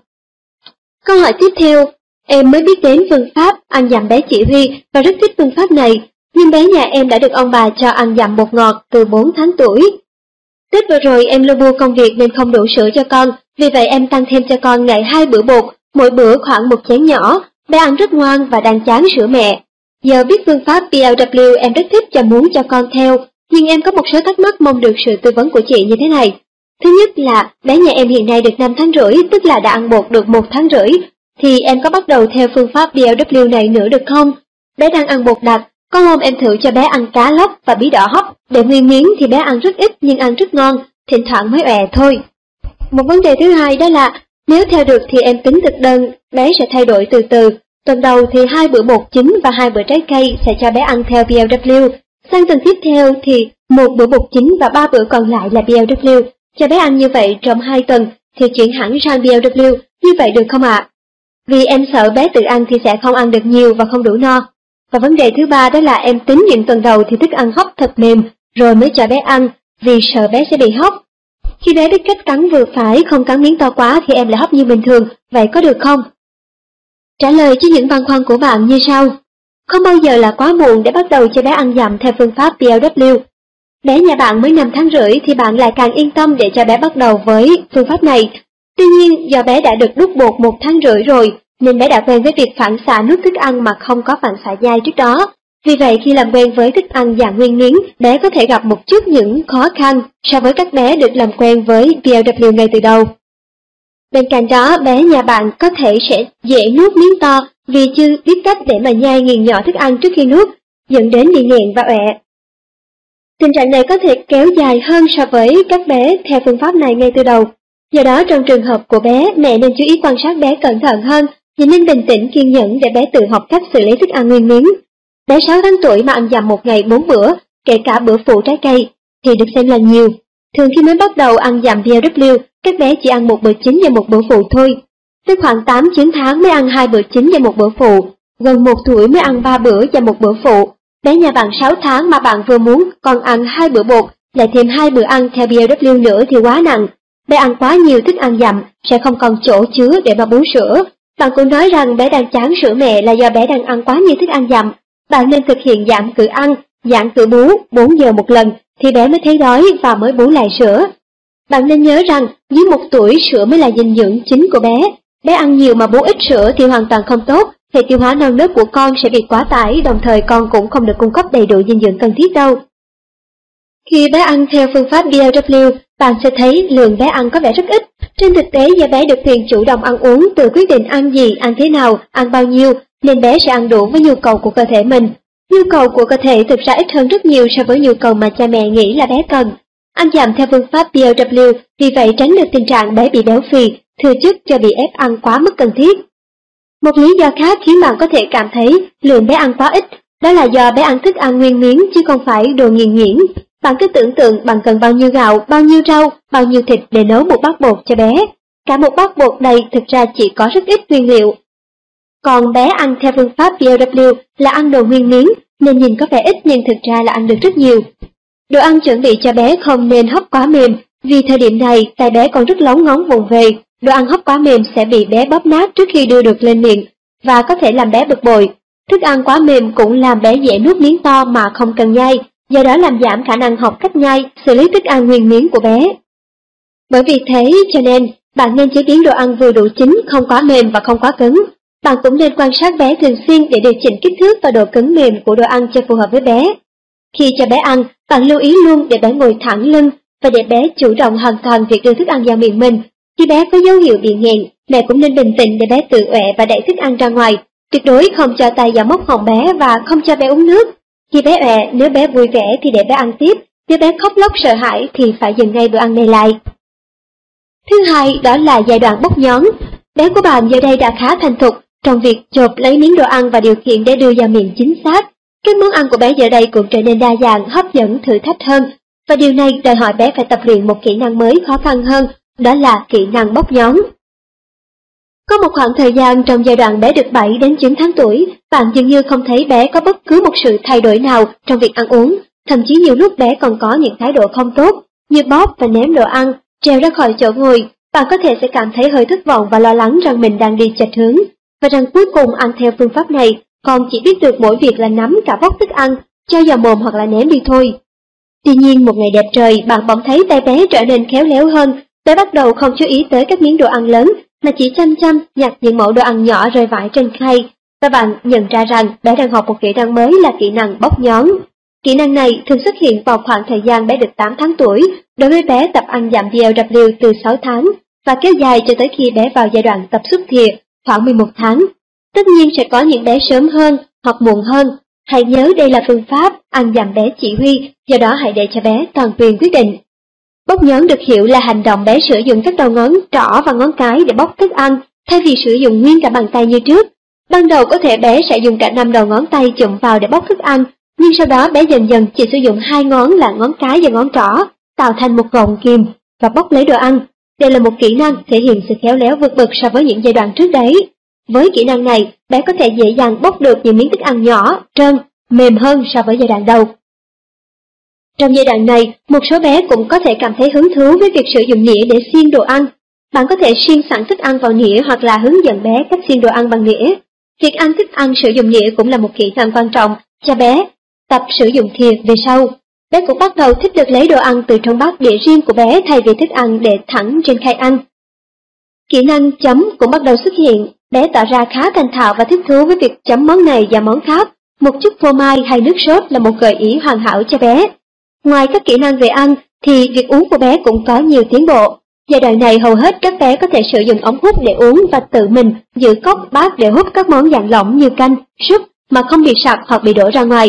Câu hỏi tiếp theo, em mới biết đến phương pháp ăn dặm bé chỉ huy và rất thích phương pháp này, nhưng bé nhà em đã được ông bà cho ăn dặm bột ngọt từ 4 tháng tuổi. Tết vừa rồi em lu bu công việc nên không đủ sữa cho con, vì vậy em tăng thêm cho con ngày 2 bữa bột, mỗi bữa khoảng 1 chén nhỏ. Bé ăn rất ngoan và đang chán sữa mẹ. Giờ biết phương pháp PLW em rất thích và muốn cho con theo, nhưng em có một số thắc mắc mong được sự tư vấn của chị như thế này. Thứ nhất là bé nhà em hiện nay được 5 tháng rưỡi, tức là đã ăn bột được 1 tháng rưỡi, thì em có bắt đầu theo phương pháp PLW này nữa được không? Bé đang ăn bột đặc, có hôm em thử cho bé ăn cá lóc và bí đỏ hấp, để nguyên miếng thì bé ăn rất ít nhưng ăn rất ngon, thỉnh thoảng mới ọe thôi. Một vấn đề thứ hai đó là nếu theo được thì em tính thực đơn bé sẽ thay đổi từ từ. Tuần đầu thì 2 bữa bột chính và 2 bữa trái cây sẽ cho bé ăn theo PLW. Sang tuần tiếp theo thì 1 bữa bột chính và 3 bữa còn lại là PLW. Cho bé ăn như vậy trong 2 tuần thì chuyển hẳn sang PLW, như vậy được không ạ? Vì em sợ bé tự ăn thì sẽ không ăn được nhiều và không đủ no. Và vấn đề thứ ba đó là em tính những tuần đầu thì thức ăn hấp thật mềm rồi mới cho bé ăn, vì sợ bé sẽ bị hóc. Khi bé biết cách cắn vừa phải, không cắn miếng to quá thì em lại hấp như bình thường, vậy có được không? Trả lời cho những băn khoăn của bạn như sau. Không bao giờ là quá muộn để bắt đầu cho bé ăn dặm theo phương pháp PLW. Bé nhà bạn mới 5 tháng rưỡi thì bạn lại càng yên tâm để cho bé bắt đầu với phương pháp này. Tuy nhiên, do bé đã được đút bột 1 tháng rưỡi rồi, nên bé đã quen với việc phản xạ nuốt thức ăn mà không có phản xạ nhai trước đó. Vì vậy, khi làm quen với thức ăn dạng nguyên miếng, bé có thể gặp một chút những khó khăn so với các bé được làm quen với PLW ngay từ đầu. Bên cạnh đó, bé nhà bạn có thể sẽ dễ nuốt miếng to vì chưa biết cách để mà nhai nghiền nhỏ thức ăn trước khi nuốt, dẫn đến bị nghẹn và ọe. Tình trạng này có thể kéo dài hơn so với các bé theo phương pháp này ngay từ đầu. Do đó, trong trường hợp của bé, mẹ nên chú ý quan sát bé cẩn thận hơn và nên bình tĩnh kiên nhẫn để bé tự học cách xử lý thức ăn nguyên miếng. Bé 6 tháng tuổi mà ăn dặm một ngày 4 bữa, kể cả bữa phụ trái cây, thì được xem là nhiều. Thường khi mới bắt đầu ăn dặm PLW, các bé chỉ ăn 1 bữa chính và 1 bữa phụ thôi. Tới khoảng 8-9 tháng mới ăn 2 bữa chính và 1 bữa phụ, gần 1 tuổi mới ăn 3 bữa và 1 bữa phụ. Bé nhà bạn 6 tháng mà bạn vừa muốn còn ăn 2 bữa bột, lại thêm 2 bữa ăn theo PLW nữa thì quá nặng. Bé ăn quá nhiều thức ăn dặm sẽ không còn chỗ chứa để mà bú sữa. Bạn cũng nói rằng bé đang chán sữa mẹ là do bé đang ăn quá nhiều thức ăn dặm. Bạn nên thực hiện giảm cự ăn, giảm cự bú 4 giờ một lần thì bé mới thấy đói và mới bú lại sữa. Bạn nên nhớ rằng dưới 1 tuổi sữa mới là dinh dưỡng chính của bé. Bé ăn nhiều mà bú ít sữa thì hoàn toàn không tốt. Hệ tiêu hóa non nớt của con sẽ bị quá tải, đồng thời con cũng không được cung cấp đầy đủ dinh dưỡng cần thiết đâu. Khi bé ăn theo phương pháp PLW, bạn sẽ thấy lượng bé ăn có vẻ rất ít. Trên thực tế, do bé được quyền chủ động ăn uống, tự quyết định ăn gì, ăn thế nào, ăn bao nhiêu, nên bé sẽ ăn đủ với nhu cầu của cơ thể mình. Nhu cầu của cơ thể thực ra ít hơn rất nhiều so với nhu cầu mà cha mẹ nghĩ là bé cần. Ăn dặm theo phương pháp PLW, vì vậy tránh được tình trạng bé bị béo phì, thừa chất do bị ép ăn quá mức cần thiết. Một lý do khác khiến bạn có thể cảm thấy lượng bé ăn quá ít, đó là do bé ăn thức ăn nguyên miếng chứ không phải đồ nghiền nhuyễn. Bạn cứ tưởng tượng bạn cần bao nhiêu gạo, bao nhiêu rau, bao nhiêu thịt để nấu một bát bột cho bé. Cả một bát bột đầy thực ra chỉ có rất ít nguyên liệu. Còn bé ăn theo phương pháp PLW là ăn đồ nguyên miếng, nên nhìn có vẻ ít nhưng thực ra là ăn được rất nhiều. Đồ ăn chuẩn bị cho bé không nên hấp quá mềm, vì thời điểm này tay bé còn rất lóng ngóng vụng về. Đồ ăn hấp quá mềm sẽ bị bé bóp nát trước khi đưa được lên miệng và có thể làm bé bực bội. Thức ăn quá mềm cũng làm bé dễ nuốt miếng to mà không cần nhai, do đó làm giảm khả năng học cách nhai, xử lý thức ăn nguyên miếng của bé. Bởi vì thế cho nên bạn nên chế biến đồ ăn vừa đủ chín, không quá mềm và không quá cứng. Bạn cũng nên quan sát bé thường xuyên để điều chỉnh kích thước và độ cứng mềm của đồ ăn cho phù hợp với bé. Khi cho bé ăn, bạn lưu ý luôn để bé ngồi thẳng lưng và để bé chủ động hoàn toàn việc đưa thức ăn vào miệng mình. Khi bé có dấu hiệu bị nghẹn, mẹ cũng nên bình tĩnh để bé tự ọe và đẩy thức ăn ra ngoài. Tuyệt đối không cho tay vào móc họng bé và không cho bé uống nước. Khi bé ọe, nếu bé vui vẻ thì để bé ăn tiếp, nếu bé khóc lóc sợ hãi thì phải dừng ngay bữa ăn này lại. Thứ hai đó là giai đoạn bốc nhón. Bé của bạn giờ đây đã khá thành thục trong việc chộp lấy miếng đồ ăn và điều khiển để đưa vào miệng chính xác. Các món ăn của bé giờ đây cũng trở nên đa dạng, hấp dẫn, thử thách hơn. Và điều này đòi hỏi bé phải tập luyện một kỹ năng mới khó khăn hơn, đó là kỹ năng bóc nhón. Có một khoảng thời gian trong giai đoạn bé được 7 đến 9 tháng tuổi, bạn dường như không thấy bé có bất cứ một sự thay đổi nào trong việc ăn uống. Thậm chí nhiều lúc bé còn có những thái độ không tốt, như bóp và ném đồ ăn, trèo ra khỏi chỗ ngồi. Bạn có thể sẽ cảm thấy hơi thất vọng và lo lắng rằng mình đang đi chệch hướng, và rằng cuối cùng ăn theo phương pháp này, con chỉ biết được mỗi việc là nắm cả vốc thức ăn, cho vào mồm hoặc là ném đi thôi. Tuy nhiên một ngày đẹp trời, bạn bỗng thấy tay bé trở nên khéo léo hơn. Bé bắt đầu không chú ý tới các miếng đồ ăn lớn, mà chỉ chăm chăm nhặt những mẩu đồ ăn nhỏ rơi vãi trên khay. Và bạn nhận ra rằng bé đang học một kỹ năng mới là kỹ năng bóc nhón. Kỹ năng này thường xuất hiện vào khoảng thời gian bé được 8 tháng tuổi, đối với bé tập ăn dặm BLW từ 6 tháng, và kéo dài cho tới khi bé vào giai đoạn tập xúc thìa khoảng 11 tháng. Tất nhiên sẽ có những bé sớm hơn hoặc muộn hơn. Hãy nhớ đây là phương pháp ăn dặm bé chỉ huy, do đó hãy để cho bé toàn quyền quyết định. Bóc nhón được hiểu là hành động bé sử dụng các đầu ngón trỏ và ngón cái để bóc thức ăn, thay vì sử dụng nguyên cả bàn tay như trước. Ban đầu có thể bé sẽ dùng cả 5 đầu ngón tay chụm vào để bóc thức ăn, nhưng sau đó bé dần dần chỉ sử dụng 2 ngón là ngón cái và ngón trỏ, tạo thành một gọng kìm và bóc lấy đồ ăn. Đây là một kỹ năng thể hiện sự khéo léo vượt bậc so với những giai đoạn trước đấy. Với kỹ năng này, bé có thể dễ dàng bóc được những miếng thức ăn nhỏ, trơn, mềm hơn so với giai đoạn đầu. Trong giai đoạn này, một số bé cũng có thể cảm thấy hứng thú với việc sử dụng nĩa để xiên đồ ăn. Bạn có thể xiên sẵn thức ăn vào nĩa hoặc là hướng dẫn bé cách xiên đồ ăn bằng nĩa. Việc ăn thức ăn sử dụng nĩa cũng là một kỹ năng quan trọng cho bé tập sử dụng thìa về sau. Bé cũng bắt đầu thích được lấy đồ ăn từ trong bát đĩa riêng của bé thay vì thức ăn để thẳng trên khay ăn. Kỹ năng chấm cũng bắt đầu xuất hiện. Bé tỏ ra khá thành thạo và thích thú với việc chấm món này và món khác. Một chút phô mai hay nước sốt là một gợi ý hoàn hảo cho bé. Ngoài các kỹ năng về ăn thì việc uống của bé cũng có nhiều tiến bộ. Giai đoạn này hầu hết các bé có thể sử dụng ống hút để uống và tự mình giữ cốc bát để hút các món dạng lỏng như canh, súp mà không bị sặc hoặc bị đổ ra ngoài.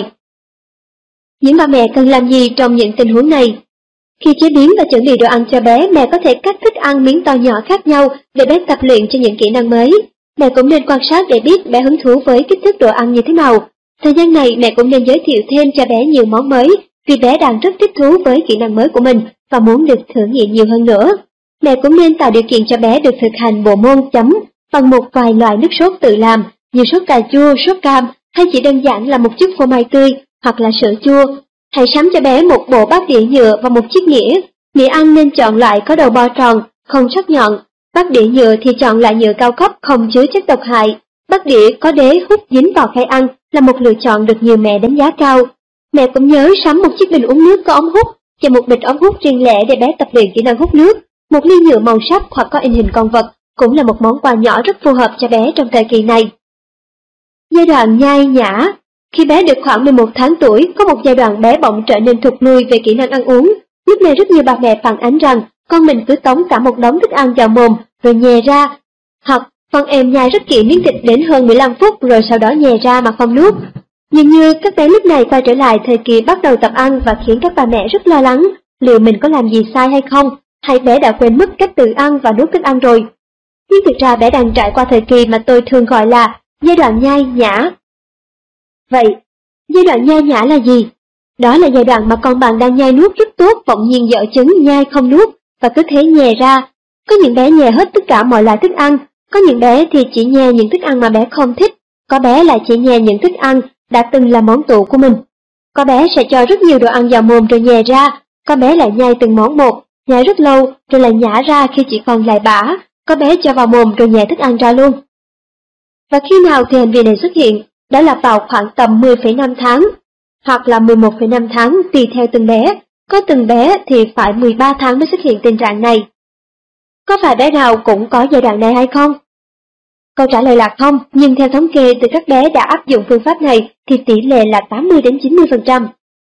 Những bà mẹ cần làm gì trong những tình huống này? Khi chế biến và chuẩn bị đồ ăn cho bé, mẹ có thể cắt thức ăn miếng to nhỏ khác nhau để bé tập luyện cho những kỹ năng mới. Mẹ cũng nên quan sát để biết bé hứng thú với kích thước đồ ăn như thế nào. Thời gian này mẹ cũng nên giới thiệu thêm cho bé nhiều món mới, vì bé đang rất thích thú với kỹ năng mới của mình và muốn được thử nghiệm nhiều hơn nữa. Mẹ cũng nên tạo điều kiện cho bé được thực hành bộ môn chấm bằng một vài loại nước sốt tự làm như sốt cà chua, sốt cam hay chỉ đơn giản là một chút phô mai tươi hoặc là sữa chua. Hãy sắm cho bé một bộ bát đĩa nhựa và một chiếc nĩa. Nĩa ăn nên chọn loại có đầu bo tròn, không sắc nhọn. Bát đĩa nhựa thì chọn loại nhựa cao cấp không chứa chất độc hại. Bát đĩa có đế hút dính vào khay ăn là một lựa chọn được nhiều mẹ đánh giá cao. Mẹ cũng nhớ sắm một chiếc bình uống nước có ống hút và một bịch ống hút riêng lẻ để bé tập luyện kỹ năng hút nước. Một ly nhựa màu sắc hoặc có in hình con vật cũng là một món quà nhỏ rất phù hợp cho bé trong thời kỳ này. Giai đoạn nhai nhã. Khi bé được khoảng 11 tháng tuổi, có một giai đoạn bé bỗng trở nên thụt lùi về kỹ năng ăn uống. Lúc này rất nhiều bà mẹ phản ánh rằng con mình cứ tống cả một đống thức ăn vào mồm rồi nhè ra, hoặc con em nhai rất kỹ miếng thịt đến hơn 15 phút rồi sau đó nhè ra mà không nuốt. Dường như các bé lúc này quay trở lại thời kỳ bắt đầu tập ăn và khiến các bà mẹ rất lo lắng liệu mình có làm gì sai hay không, hay bé đã quên mất cách tự ăn và nuốt thức ăn rồi. Nhưng thực ra bé đang trải qua thời kỳ mà tôi thường gọi là giai đoạn nhai nhã. Vậy, giai đoạn nhai nhã là gì? Đó là giai đoạn mà con bạn đang nhai nuốt rất tốt, bỗng nhiên dở chứng nhai không nuốt và cứ thế nhè ra. Có những bé nhè hết tất cả mọi loại thức ăn, có những bé thì chỉ nhè những thức ăn mà bé không thích, có bé lại chỉ nhè những thức ăn đã từng là món tủ của mình. Có bé sẽ cho rất nhiều đồ ăn vào mồm rồi nhè ra, có bé lại nhai từng món một, nhai rất lâu rồi lại nhả ra khi chỉ còn lại bã, có bé cho vào mồm rồi nhè thức ăn ra luôn. Và khi nào thì hành vi này xuất hiện? Đó là vào khoảng tầm 10,5 tháng, hoặc là 11,5 tháng tùy theo từng bé. Có từng bé thì phải 13 tháng mới xuất hiện tình trạng này. Có phải bé nào cũng có giai đoạn này hay không? Câu trả lời là không, nhưng theo thống kê từ các bé đã áp dụng phương pháp này thì tỷ lệ là 80 đến 90%.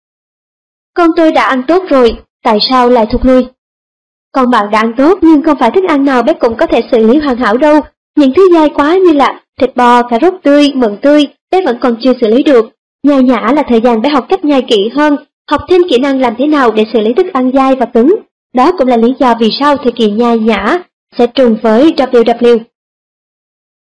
Con tôi đã ăn tốt rồi, tại sao lại thụt lùi? Con bạn đã ăn tốt nhưng không phải thức ăn nào bé cũng có thể xử lý hoàn hảo đâu. Những thứ dai quá như là thịt bò, cà rốt tươi, mận tươi, bé vẫn còn chưa xử lý được. Nhai nhã là thời gian bé học cách nhai kỹ hơn, học thêm kỹ năng làm thế nào để xử lý thức ăn dai và cứng. Đó cũng là lý do vì sao thời kỳ nhai nhã sẽ trùng với WW.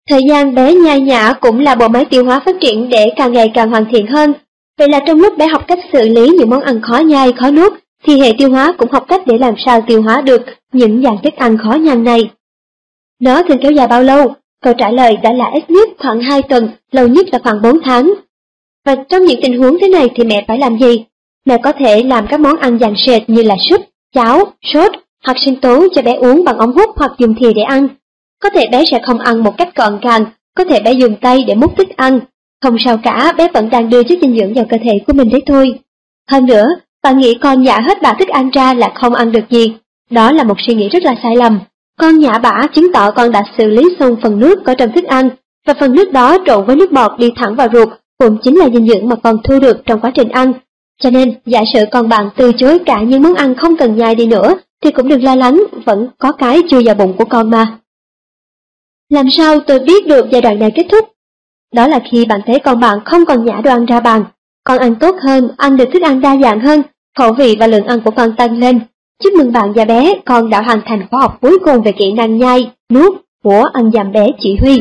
Thời gian bé nhai nhả cũng là bộ máy tiêu hóa phát triển để càng ngày càng hoàn thiện hơn. Vậy là trong lúc bé học cách xử lý những món ăn khó nhai, khó nuốt, thì hệ tiêu hóa cũng học cách để làm sao tiêu hóa được những dạng thức ăn khó nhai này. Nó thường kéo dài bao lâu? Câu trả lời đã là ít nhất khoảng 2 tuần, lâu nhất là khoảng 4 tháng. Và trong những tình huống thế này thì mẹ phải làm gì? Mẹ có thể làm các món ăn dạng sệt như là súp, cháo, sốt hoặc sinh tố cho bé uống bằng ống hút hoặc dùng thìa để ăn. Có thể bé sẽ không ăn một cách gọn gàng, có thể bé dùng tay để múc thức ăn. Không sao cả, bé vẫn đang đưa chất dinh dưỡng vào cơ thể của mình đấy thôi. Hơn nữa, bạn nghĩ con nhả hết bã thức ăn ra là không ăn được gì. Đó là một suy nghĩ rất là sai lầm. Con nhả bã chứng tỏ con đã xử lý xong phần nước có trong thức ăn, và phần nước đó trộn với nước bọt đi thẳng vào ruột, cũng chính là dinh dưỡng mà con thu được trong quá trình ăn. Cho nên, giả sử con bạn từ chối cả những món ăn không cần nhai đi nữa, thì cũng đừng lo lắng, vẫn có cái chui vào bụng của con mà. Làm sao tôi biết được giai đoạn này kết thúc? Đó là khi bạn thấy con bạn không còn nhả đồ ăn ra bàn, con ăn tốt hơn, ăn được thức ăn đa dạng hơn, khẩu vị và lượng ăn của con tăng lên. Chúc mừng bạn và bé, con đã hoàn thành khóa học cuối cùng về kỹ năng nhai, nuốt của ăn dặm bé chỉ Huy.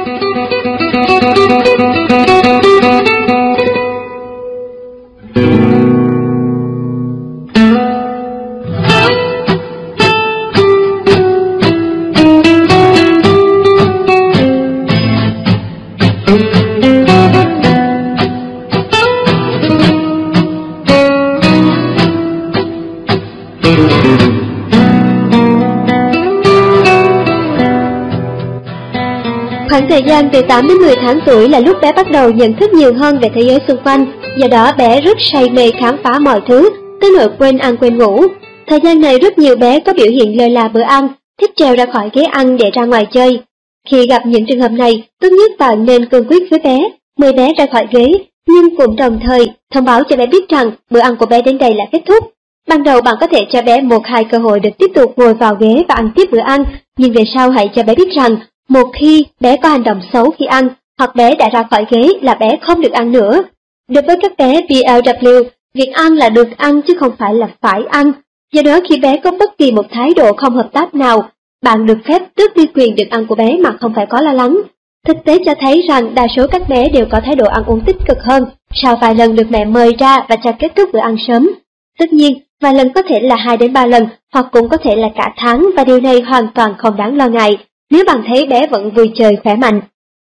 Khoảng thời gian từ 8 đến 10 tháng tuổi là lúc bé bắt đầu nhận thức nhiều hơn về thế giới xung quanh, do đó bé rất say mê khám phá mọi thứ, tới nỗi quên ăn quên ngủ. Thời gian này rất nhiều bé có biểu hiện lơ là bữa ăn, thích trèo ra khỏi ghế ăn để ra ngoài chơi. Khi gặp những trường hợp này, tốt nhất bạn nên cương quyết với bé, mời bé ra khỏi ghế, nhưng cũng đồng thời thông báo cho bé biết rằng bữa ăn của bé đến đây là kết thúc. Ban đầu bạn có thể cho bé 1-2 cơ hội được tiếp tục ngồi vào ghế và ăn tiếp bữa ăn, nhưng về sau hãy cho bé biết rằng một khi bé có hành động xấu khi ăn, hoặc bé đã ra khỏi ghế là bé không được ăn nữa. Đối với các bé BLW, việc ăn là được ăn chứ không phải là phải ăn. Do đó khi bé có bất kỳ một thái độ không hợp tác nào, bạn được phép tước đi quyền được ăn của bé mà không phải có lo lắng. Thực tế cho thấy rằng đa số các bé đều có thái độ ăn uống tích cực hơn sau vài lần được mẹ mời ra và cho kết thúc bữa ăn sớm. Tất nhiên, vài lần có thể là 2 đến 3 lần, hoặc cũng có thể là cả tháng, và điều này hoàn toàn không đáng lo ngại nếu bạn thấy bé vẫn vui chơi khỏe mạnh.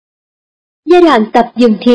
Giai đoạn tập dùng thìa.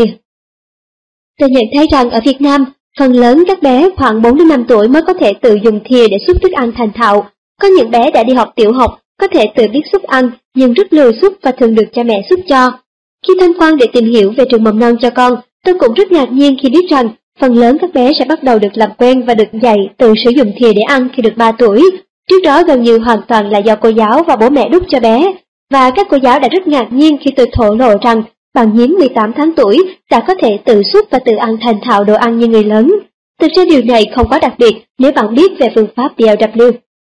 Tôi nhận thấy rằng ở Việt Nam, phần lớn các bé khoảng 4 đến 5 tuổi mới có thể tự dùng thìa để xúc thức ăn thành thạo. Có những bé đã đi học tiểu học, có thể tự biết xúc ăn, nhưng rất lười xúc và thường được cha mẹ xúc cho. Khi tham quan để tìm hiểu về trường mầm non cho con, tôi cũng rất ngạc nhiên khi biết rằng phần lớn các bé sẽ bắt đầu được làm quen và được dạy tự sử dụng thìa để ăn khi được 3 tuổi. Trước đó gần như hoàn toàn là do cô giáo và bố mẹ đút cho bé. Và các cô giáo đã rất ngạc nhiên khi tôi thổ lộ rằng bạn Nhiến 18 tháng tuổi đã có thể tự xúc và tự ăn thành thạo đồ ăn như người lớn. Thực ra điều này không quá đặc biệt nếu bạn biết về phương pháp BLW.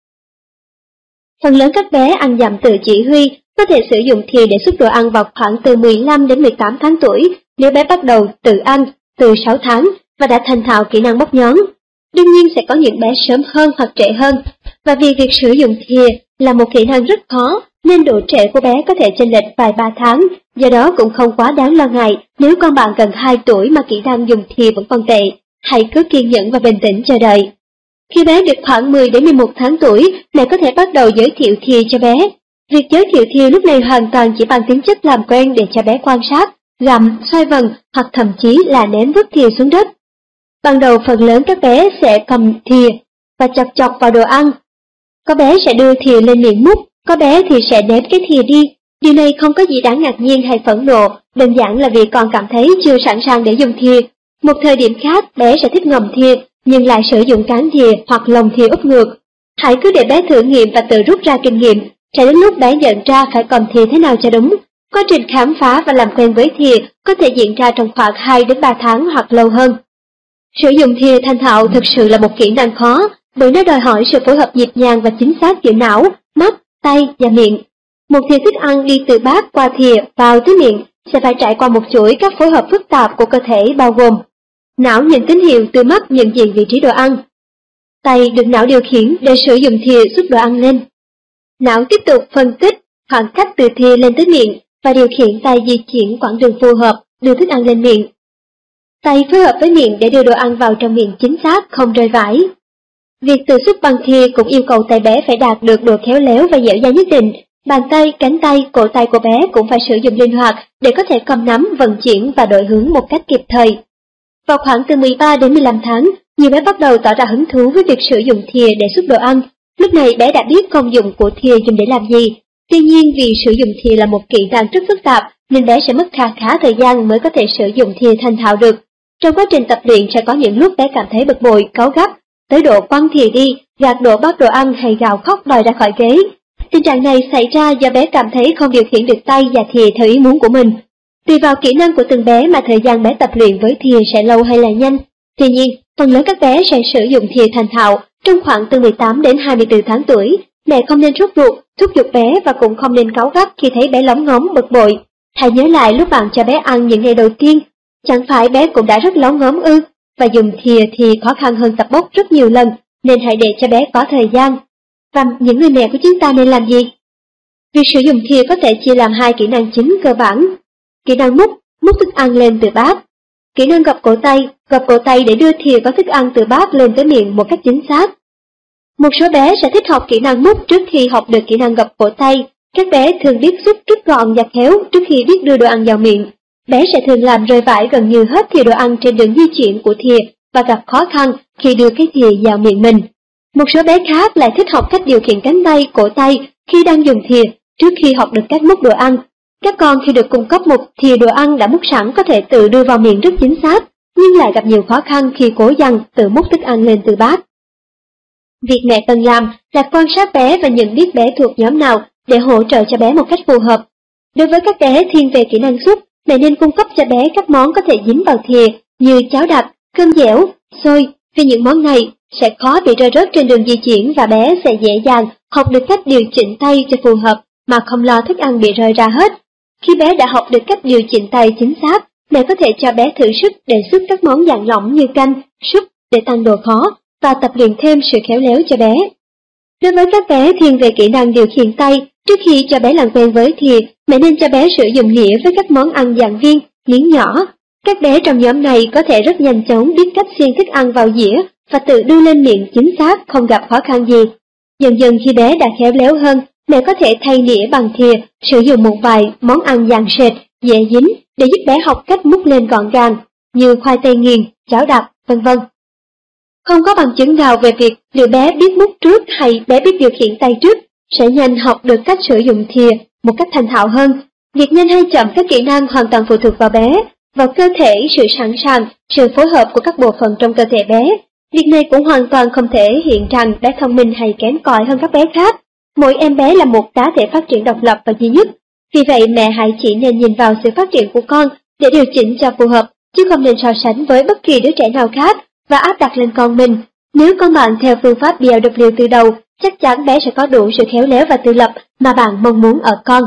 Phần lớn các bé ăn dặm tự chỉ huy có thể sử dụng thìa để xúc đồ ăn vào khoảng từ 15 đến 18 tháng tuổi nếu bé bắt đầu tự ăn từ 6 tháng và đã thành thạo kỹ năng bóc nhón. Đương nhiên sẽ có những bé sớm hơn hoặc trễ hơn, và vì việc sử dụng thìa là một kỹ năng rất khó nên độ trễ của bé có thể chênh lệch vài 3 tháng, do đó cũng không quá đáng lo ngại nếu con bạn gần 2 tuổi mà kỹ năng dùng thìa vẫn còn tệ. Hãy cứ kiên nhẫn và bình tĩnh chờ đợi. Khi bé được khoảng 10 đến 11 tháng tuổi, mẹ có thể bắt đầu giới thiệu thìa cho bé. Việc giới thiệu thìa lúc này hoàn toàn chỉ bằng tính chất làm quen để cho bé quan sát, gặm, xoay vần hoặc thậm chí là ném vứt thìa xuống đất. Ban đầu phần lớn các bé sẽ cầm thìa và chọc chọc vào đồ ăn. Có bé sẽ đưa thìa lên miệng múc, có bé thì sẽ ném cái thìa đi. Điều này không có gì đáng ngạc nhiên hay phẫn nộ, đơn giản là vì con cảm thấy chưa sẵn sàng để dùng thìa. Một thời điểm khác, bé sẽ thích ngậm thìa, nhưng lại sử dụng cán thìa hoặc lồng thìa úp ngược. Hãy cứ để bé thử nghiệm và tự rút ra kinh nghiệm, sẽ đến lúc bé nhận ra phải cầm thìa thế nào cho đúng. Quá trình khám phá và làm quen với thìa có thể diễn ra trong khoảng 2 đến 3 tháng hoặc lâu hơn. Sử dụng thìa thành thạo thực sự là một kỹ năng khó, bởi nó đòi hỏi sự phối hợp nhịp nhàng và chính xác giữa não, mắt, tay và miệng. Một thìa thức ăn đi từ bát qua thìa vào tới miệng sẽ phải trải qua một chuỗi các phối hợp phức tạp của cơ thể bao gồm: não nhận tín hiệu từ mắt nhận diện vị trí đồ ăn, tay được não điều khiển để sử dụng thìa xúc đồ ăn lên, não tiếp tục phân tích khoảng cách từ thìa lên tới miệng và điều khiển tay di chuyển quãng đường phù hợp đưa thức ăn lên miệng. Tay phối hợp với miệng để đưa đồ ăn vào trong miệng chính xác, không rơi vãi. Việc tự xúc bằng thìa cũng yêu cầu tay bé phải đạt được độ khéo léo và dẻo dai nhất định. Bàn tay, cánh tay, cổ tay của bé cũng phải sử dụng linh hoạt để có thể cầm nắm, vận chuyển và đổi hướng một cách kịp thời. Vào khoảng từ 13 đến 15 tháng, nhiều bé bắt đầu tỏ ra hứng thú với việc sử dụng thìa để xúc đồ ăn. Lúc này bé đã biết công dụng của thìa dùng để làm gì. Tuy nhiên vì sử dụng thìa là một kỹ năng rất phức tạp nên bé sẽ mất khá thời gian mới có thể sử dụng thìa thành thạo được. Trong quá trình tập luyện sẽ có những lúc bé cảm thấy bực bội, cáu gắt, tới độ quăng thìa đi, gạt đổ bát đồ ăn hay gào khóc đòi ra khỏi ghế. Tình trạng này xảy ra do bé cảm thấy không điều khiển được tay và thìa theo ý muốn của mình. Tùy vào kỹ năng của từng bé mà thời gian bé tập luyện với thìa sẽ lâu hay là nhanh. Tuy nhiên, phần lớn các bé sẽ sử dụng thìa thành thạo trong khoảng từ 18 đến 24 tháng tuổi. Mẹ không nên sốt ruột, thúc giục bé và cũng không nên cáu gắt khi thấy bé lóng ngóng bực bội. Hãy nhớ lại lúc bạn cho bé ăn những ngày đầu tiên, chẳng phải bé cũng đã rất lóng ngóng ư? Và dùng thìa thì khó khăn hơn tập bốc rất nhiều lần, nên hãy để cho bé có thời gian. Và những người mẹ của chúng ta nên làm gì? Việc sử dụng thìa có thể chia làm hai kỹ năng chính cơ bản. Kỹ năng múc thức ăn lên từ bát. Kỹ năng gập cổ tay để đưa thìa có thức ăn từ bát lên tới miệng một cách chính xác. Một số bé sẽ thích học kỹ năng múc trước khi học được kỹ năng gập cổ tay. Các bé thường biết xúc rất gọn và khéo trước khi biết đưa đồ ăn vào miệng. Bé sẽ thường làm rơi vãi gần như hết thìa đồ ăn trên đường di chuyển của thìa và gặp khó khăn khi đưa cái thìa vào miệng mình. Một số bé khác lại thích học cách điều khiển cánh tay, cổ tay khi đang dùng thìa trước khi học được cách múc đồ ăn. Các con khi được cung cấp một thìa đồ ăn đã múc sẵn có thể tự đưa vào miệng rất chính xác, nhưng lại gặp nhiều khó khăn khi cố gắng tự múc thức ăn lên từ bát. Việc mẹ cần làm là quan sát bé và nhận biết bé thuộc nhóm nào để hỗ trợ cho bé một cách phù hợp. Đối với các bé thiên về kỹ năng xúc, mẹ nên cung cấp cho bé các món có thể dính vào thìa như cháo đặc, cơm dẻo, xôi, vì những món này sẽ khó bị rơi rớt trên đường di chuyển và bé sẽ dễ dàng học được cách điều chỉnh tay cho phù hợp mà không lo thức ăn bị rơi ra hết. Khi bé đã học được cách điều chỉnh tay chính xác, mẹ có thể cho bé thử sức đề xuất các món dạng lỏng như canh, súp để tăng độ khó và tập luyện thêm sự khéo léo cho bé. Đối với các bé thiên về kỹ năng điều khiển tay, trước khi cho bé làm quen với thìa, mẹ nên cho bé sử dụng nĩa với các món ăn dạng viên, miếng nhỏ. Các bé trong nhóm này có thể rất nhanh chóng biết cách xiên thức ăn vào dĩa và tự đưa lên miệng chính xác, không gặp khó khăn gì. Dần dần khi bé đã khéo léo hơn, mẹ có thể thay nĩa bằng thìa, sử dụng một vài món ăn dạng sệt, dễ dính để giúp bé học cách múc lên gọn gàng, như khoai tây nghiền, cháo đặc, vân vân. Không có bằng chứng nào về việc liệu bé biết múc trước hay bé biết điều khiển tay trước sẽ nhanh học được cách sử dụng thìa một cách thành thạo hơn. Việc nhanh hay chậm các kỹ năng hoàn toàn phụ thuộc vào bé, vào cơ thể, sự sẵn sàng, sự phối hợp của các bộ phận trong cơ thể bé. Việc này cũng hoàn toàn không thể hiện rằng bé thông minh hay kém cỏi hơn các bé khác. Mỗi em bé là một cá thể phát triển độc lập và duy nhất. Vì vậy mẹ hãy chỉ nên nhìn vào sự phát triển của con để điều chỉnh cho phù hợp, chứ không nên so sánh với bất kỳ đứa trẻ nào khác và áp đặt lên con mình. Nếu con bạn theo phương pháp BLW từ đầu, chắc chắn bé sẽ có đủ sự khéo léo và tự lập mà bạn mong muốn ở con.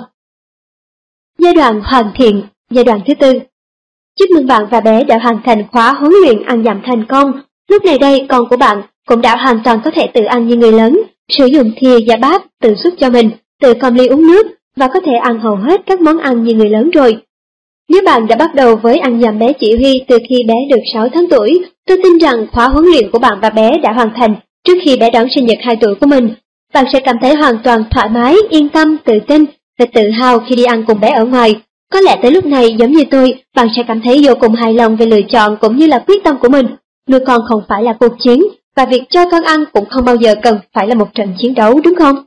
Giai đoạn hoàn thiện, giai đoạn thứ tư. Chúc mừng bạn và bé đã hoàn thành khóa huấn luyện ăn dặm thành công. Lúc này đây, con của bạn cũng đã hoàn toàn có thể tự ăn như người lớn, sử dụng thìa và bát, tự xúc cho mình, tự cầm ly uống nước và có thể ăn hầu hết các món ăn như người lớn rồi. Nếu bạn đã bắt đầu với ăn dặm bé Chỉ Huy từ khi bé được 6 tháng tuổi, tôi tin rằng khóa huấn luyện của bạn và bé đã hoàn thành trước khi bé đón sinh nhật 2 tuổi của mình. Bạn sẽ cảm thấy hoàn toàn thoải mái, yên tâm, tự tin và tự hào khi đi ăn cùng bé ở ngoài. Có lẽ tới lúc này, giống như tôi, bạn sẽ cảm thấy vô cùng hài lòng về lựa chọn cũng như là quyết tâm của mình. Nuôi con không phải là cuộc chiến, và việc cho con ăn cũng không bao giờ cần phải là một trận chiến đấu, đúng không?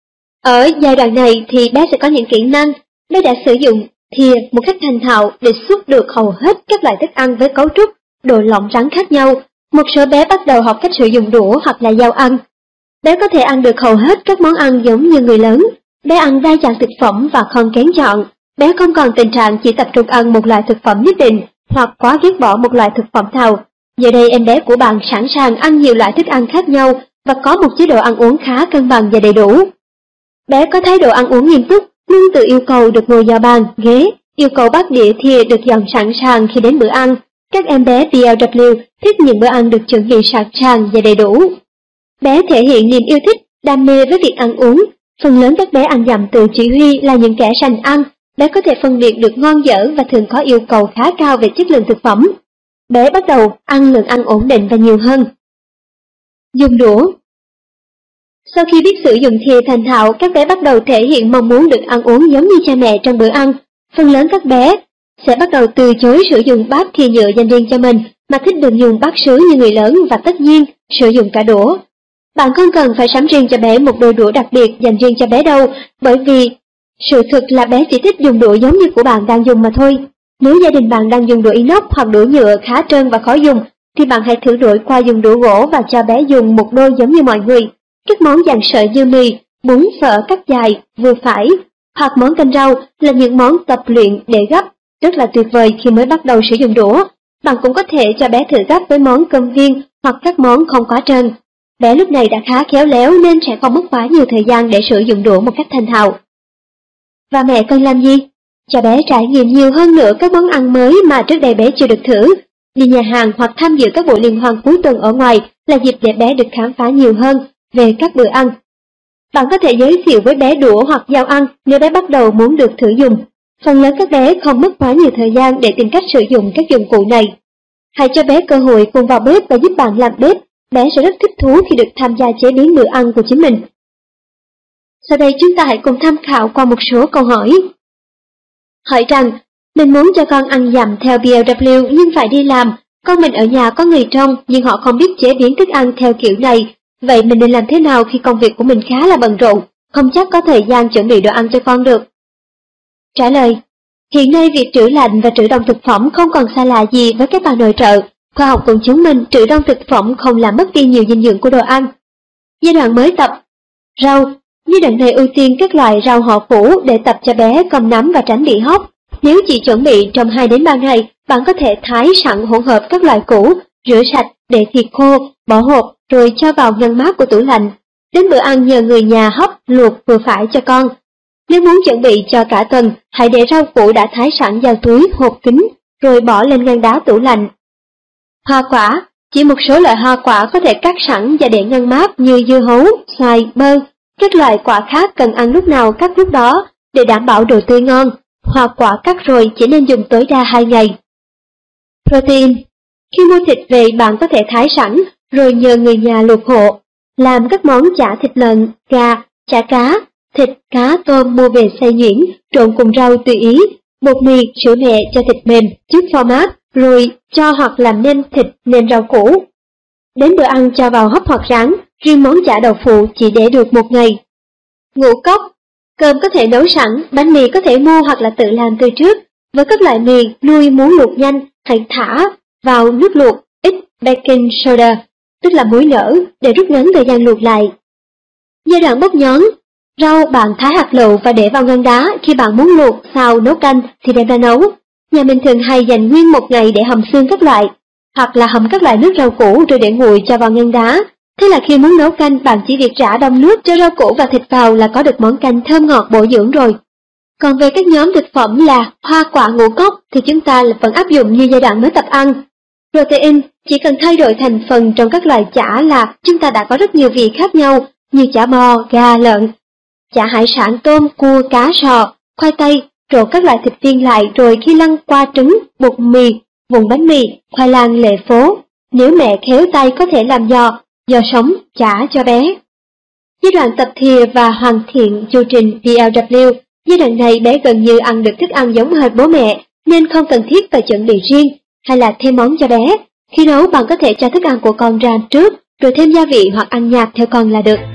Ở giai đoạn này thì bé sẽ có những kỹ năng. Bé đã sử dụng thìa một cách thành thạo để xúc được hầu hết các loại thức ăn với cấu trúc, độ lỏng rắn khác nhau. Một số bé bắt đầu học cách sử dụng đũa hoặc là dao ăn. Bé có thể ăn được hầu hết các món ăn giống như người lớn. Bé ăn đa dạng thực phẩm và không kén chọn. Bé không còn tình trạng chỉ tập trung ăn một loại thực phẩm nhất định hoặc quá ghét bỏ một loại thực phẩm nào. Giờ đây em bé của bạn sẵn sàng ăn nhiều loại thức ăn khác nhau và có một chế độ ăn uống khá cân bằng và đầy đủ. Bé có thái độ ăn uống nghiêm túc, luôn tự yêu cầu được ngồi vào bàn, ghế, yêu cầu bát đĩa thìa được dọn sẵn sàng khi đến bữa ăn. Các em bé BLW thích những bữa ăn được chuẩn bị sẵn sàng và đầy đủ. Bé thể hiện niềm yêu thích, đam mê với việc ăn uống. Phần lớn các bé ăn dặm tự chỉ huy là những kẻ sành ăn, bé có thể phân biệt được ngon dở và thường có yêu cầu khá cao về chất lượng thực phẩm. Bé bắt đầu ăn lượng ăn ổn định và nhiều hơn. Dùng đũa. Sau khi biết sử dụng thìa thành thạo, các bé bắt đầu thể hiện mong muốn được ăn uống giống như cha mẹ trong bữa ăn. Phần lớn các bé sẽ bắt đầu từ chối sử dụng bát thìa nhựa dành riêng cho mình, mà thích được dùng bát sứ như người lớn và tất nhiên sử dụng cả đũa. Bạn không cần phải sắm riêng cho bé một đôi đũa đặc biệt dành riêng cho bé đâu, bởi vì sự thực là bé chỉ thích dùng đũa giống như của bạn đang dùng mà thôi. Nếu gia đình bạn đang dùng đũa inox hoặc đũa nhựa khá trơn và khó dùng, thì bạn hãy thử đổi qua dùng đũa gỗ và cho bé dùng một đôi giống như mọi người. Các món dạng sợi như mì, bún, phở cắt dài, vừa phải, hoặc món canh rau là những món tập luyện để gấp, rất là tuyệt vời khi mới bắt đầu sử dụng đũa. Bạn cũng có thể cho bé thử gấp với món cơm viên hoặc các món không quá trơn. Bé lúc này đã khá khéo léo nên sẽ không mất quá nhiều thời gian để sử dụng đũa một cách thành thạo. Và mẹ cần làm gì? Cho bé trải nghiệm nhiều hơn nữa các món ăn mới mà trước đây bé chưa được thử. Đi nhà hàng hoặc tham dự các buổi liên hoan cuối tuần ở ngoài là dịp để bé được khám phá nhiều hơn về các bữa ăn. Bạn có thể giới thiệu với bé đũa hoặc dao ăn nếu bé bắt đầu muốn được thử dùng. Phần lớn các bé không mất quá nhiều thời gian để tìm cách sử dụng các dụng cụ này. Hãy cho bé cơ hội cùng vào bếp và giúp bạn làm bếp. Bé sẽ rất thích thú khi được tham gia chế biến bữa ăn của chính mình. Sau đây chúng ta hãy cùng tham khảo qua một số câu hỏi. Hỏi rằng, mình muốn cho con ăn dặm theo BLW nhưng phải đi làm. Con mình ở nhà có người trông nhưng họ không biết chế biến thức ăn theo kiểu này. Vậy mình nên làm thế nào khi công việc của mình khá là bận rộn, không chắc có thời gian chuẩn bị đồ ăn cho con được? Trả lời, hiện nay việc trữ lạnh và trữ đông thực phẩm không còn xa lạ gì với các bà nội trợ. Khoa học cũng chứng minh trữ đông thực phẩm không làm mất đi nhiều dinh dưỡng của đồ ăn. Giai đoạn mới tập rau. Giai đoạn này ưu tiên các loại rau họ củ để tập cho bé cầm nắm và tránh bị hóc. Nếu chỉ chuẩn bị trong 2 đến 3 ngày, bạn có thể thái sẵn hỗn hợp các loại củ, rửa sạch, để thịt khô, bỏ hộp rồi cho vào ngăn mát của tủ lạnh. Đến bữa ăn nhờ người nhà hấp, luộc vừa phải cho con. Nếu muốn chuẩn bị cho cả tuần, hãy để rau củ đã thái sẵn vào túi hộp kín, rồi bỏ lên ngăn đá tủ lạnh. Hoa quả. Chỉ một số loại hoa quả có thể cắt sẵn và để ngăn mát như dưa hấu, xoài, bơ. Các loại quả khác cần ăn lúc nào cắt lúc đó để đảm bảo độ tươi ngon. Hoa quả cắt rồi chỉ nên dùng tối đa 2 ngày. Protein. Khi mua thịt về bạn có thể thái sẵn, rồi nhờ người nhà luộc hộ. Làm các món chả thịt lợn, gà, chả cá, thịt, cá, tôm mua về xay nhuyễn, trộn cùng rau tùy ý. Bột mì, sữa mẹ cho thịt mềm, trước format, rồi cho hoặc làm nên thịt nền rau củ. Đến bữa ăn cho vào hấp hoặc rán, riêng món chả đậu phụ chỉ để được 1 ngày. Ngũ cốc. Cơm có thể nấu sẵn, bánh mì có thể mua hoặc là tự làm từ trước. Với các loại mì, nuôi muốn luộc nhanh, hãy thả vào nước luộc ít baking soda, tức là muối nở, để rút ngắn thời gian luộc lại. Giai đoạn bóc nhón. Rau bạn thái hạt lựu và để vào ngăn đá, khi bạn muốn luộc, xào, nấu canh thì đem ra nấu. Nhà mình thường hay dành nguyên 1 ngày để hầm xương các loại, hoặc là hầm các loại nước rau củ rồi để nguội cho vào ngăn đá. Thế là khi muốn nấu canh, bạn chỉ việc rã đông nước cho rau củ và thịt vào là có được món canh thơm ngọt bổ dưỡng rồi. Còn về các nhóm thực phẩm là hoa quả, ngũ cốc thì chúng ta vẫn áp dụng như giai đoạn mới tập ăn. Protein chỉ cần thay đổi thành phần trong các loại chả là chúng ta đã có rất nhiều vị khác nhau như chả bò, gà, lợn, chả hải sản, tôm, cua, cá, sò, khoai tây, trộn các loại thịt viên lại rồi khi lăn qua trứng, bột mì, vùng bánh mì, khoai lang lệ phố. Nếu mẹ khéo tay có thể làm giò sống, chả cho bé. Giai đoạn tập thìa và hoàn thiện chu trình BLW. Giai đoạn này bé gần như ăn được thức ăn giống hệt bố mẹ, nên không cần thiết phải chuẩn bị riêng hay là thêm món cho bé. Khi nấu bạn có thể cho thức ăn của con ra trước, rồi thêm gia vị hoặc ăn nhạt theo con là được.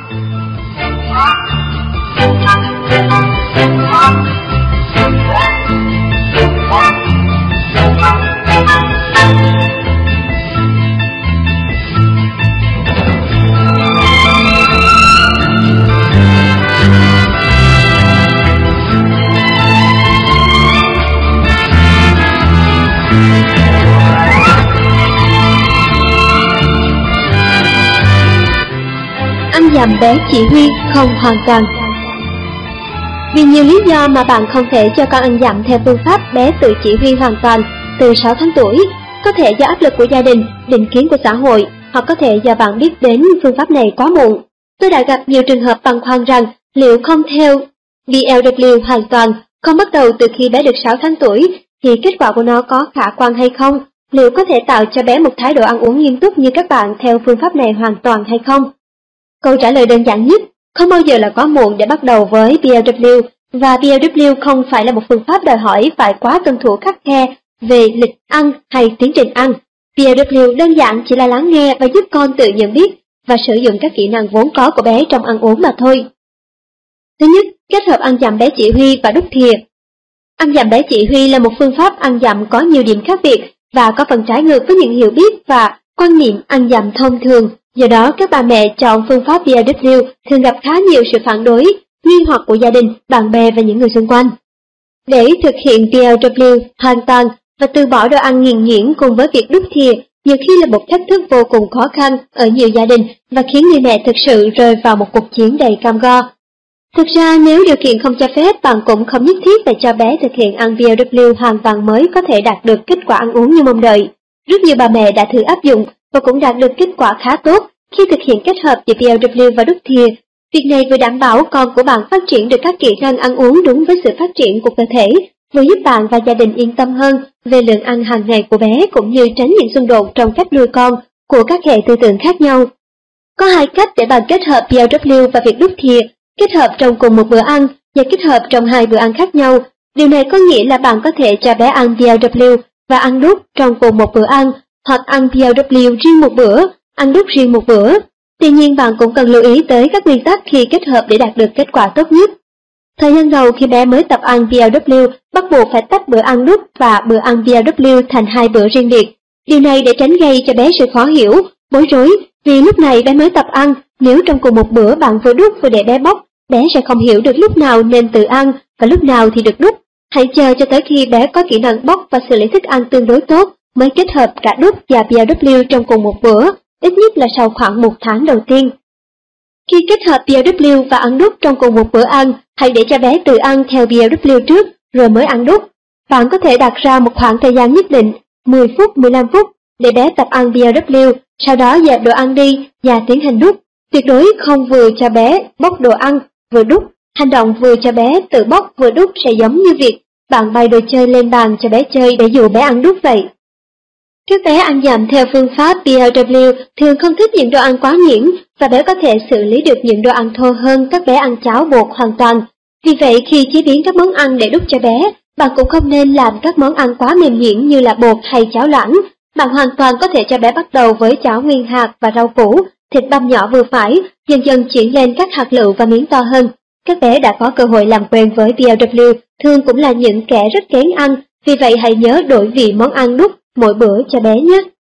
Ăn dặm bé chỉ huy không hoàn toàn. Vì nhiều lý do mà bạn không thể cho con ăn dặm theo phương pháp bé tự chỉ huy hoàn toàn từ 6 tháng tuổi. Có thể do áp lực của gia đình, định kiến của xã hội, hoặc có thể do bạn biết đến phương pháp này quá muộn. Tôi đã gặp nhiều trường hợp băn khoăn rằng liệu không theo BLW hoàn toàn Không bắt đầu từ khi bé được 6 tháng tuổi, thì kết quả của nó có khả quan hay không? Liệu có thể tạo cho bé một thái độ ăn uống nghiêm túc như các bạn theo phương pháp này hoàn toàn hay không? Câu trả lời đơn giản nhất, không bao giờ là quá muộn để bắt đầu với PLW, và PLW không phải là một phương pháp đòi hỏi phải quá tuân thủ khắt khe về lịch ăn hay tiến trình ăn. PLW đơn giản chỉ là lắng nghe và giúp con tự nhận biết và sử dụng các kỹ năng vốn có của bé trong ăn uống mà thôi. Thứ nhất, kết hợp ăn dặm bé chỉ huy và đút thìa. Ăn dặm bé chỉ huy là một phương pháp ăn dặm có nhiều điểm khác biệt và có phần trái ngược với những hiểu biết và quan niệm ăn dặm thông thường. Do đó, các bà mẹ chọn phương pháp PLW thường gặp khá nhiều sự phản đối, nghi hoặc của gia đình, bạn bè và những người xung quanh. Để thực hiện PLW hoàn toàn và từ bỏ đồ ăn nghiền nhuyễn cùng với việc đút thìa, nhiều khi là một thách thức vô cùng khó khăn ở nhiều gia đình và khiến người mẹ thực sự rơi vào một cuộc chiến đầy cam go. Thực ra, nếu điều kiện không cho phép, bạn cũng không nhất thiết phải cho bé thực hiện ăn PLW hoàn toàn mới có thể đạt được kết quả ăn uống như mong đợi. Rất nhiều bà mẹ đã thử áp dụng và cũng đạt được kết quả khá tốt khi thực hiện kết hợp giữa PLW và đút thìa. Việc này vừa đảm bảo con của bạn phát triển được các kỹ năng ăn uống đúng với sự phát triển của cơ thể, vừa giúp bạn và gia đình yên tâm hơn về lượng ăn hàng ngày của bé cũng như tránh những xung đột trong cách nuôi con của các hệ tư tưởng khác nhau. Có hai cách để bạn kết hợp PLW và việc đút thìa, kết hợp trong cùng một bữa ăn và kết hợp trong hai bữa ăn khác nhau. Điều này có nghĩa là bạn có thể cho bé ăn PLW và ăn đút trong cùng một bữa ăn, hoặc ăn PLW riêng một bữa, ăn đút riêng một bữa. Tuy nhiên, bạn cũng cần lưu ý tới các nguyên tắc khi kết hợp để đạt được kết quả tốt nhất. Thời gian đầu khi bé mới tập ăn PLW, bắt buộc phải tách bữa ăn đút và bữa ăn PLW thành hai bữa riêng biệt. Điều này để tránh gây cho bé sự khó hiểu, bối rối, vì lúc này bé mới tập ăn, nếu trong cùng một bữa bạn vừa đút vừa để bé bóc, bé sẽ không hiểu được lúc nào nên tự ăn và lúc nào thì được đút. Hãy chờ cho tới khi bé có kỹ năng bóc và xử lý thức ăn tương đối tốt mới kết hợp cả đút và PLW trong cùng một bữa, ít nhất là sau khoảng 1 tháng đầu tiên. Khi kết hợp PLW và ăn đút trong cùng một bữa ăn, hãy để cho bé tự ăn theo PLW trước rồi mới ăn đút. Bạn có thể đặt ra một khoảng thời gian nhất định, 10 phút, 15 phút, để bé tập ăn PLW, sau đó dẹp đồ ăn đi và tiến hành đút. Tuyệt đối không vừa cho bé bóc đồ ăn vừa đút. Hành động vừa cho bé tự bóc vừa đút sẽ giống như việc bạn bày đồ chơi lên bàn cho bé chơi để dụ bé ăn đút vậy. Các bé ăn dặm theo phương pháp PLW thường không thích những đồ ăn quá nhuyễn và bé có thể xử lý được những đồ ăn thô hơn các bé ăn cháo bột hoàn toàn. Vì vậy, khi chế biến các món ăn để đút cho bé, bạn cũng không nên làm các món ăn quá mềm nhuyễn như là bột hay cháo loãng. Bạn hoàn toàn có thể cho bé bắt đầu với cháo nguyên hạt và rau củ, thịt băm nhỏ vừa phải, dần dần chuyển lên các hạt lựu và miếng to hơn. Các bé đã có cơ hội làm quen với PLW thường cũng là những kẻ rất kén ăn, vì vậy hãy nhớ đổi vị món ăn đút mỗi bữa cho bé nhé.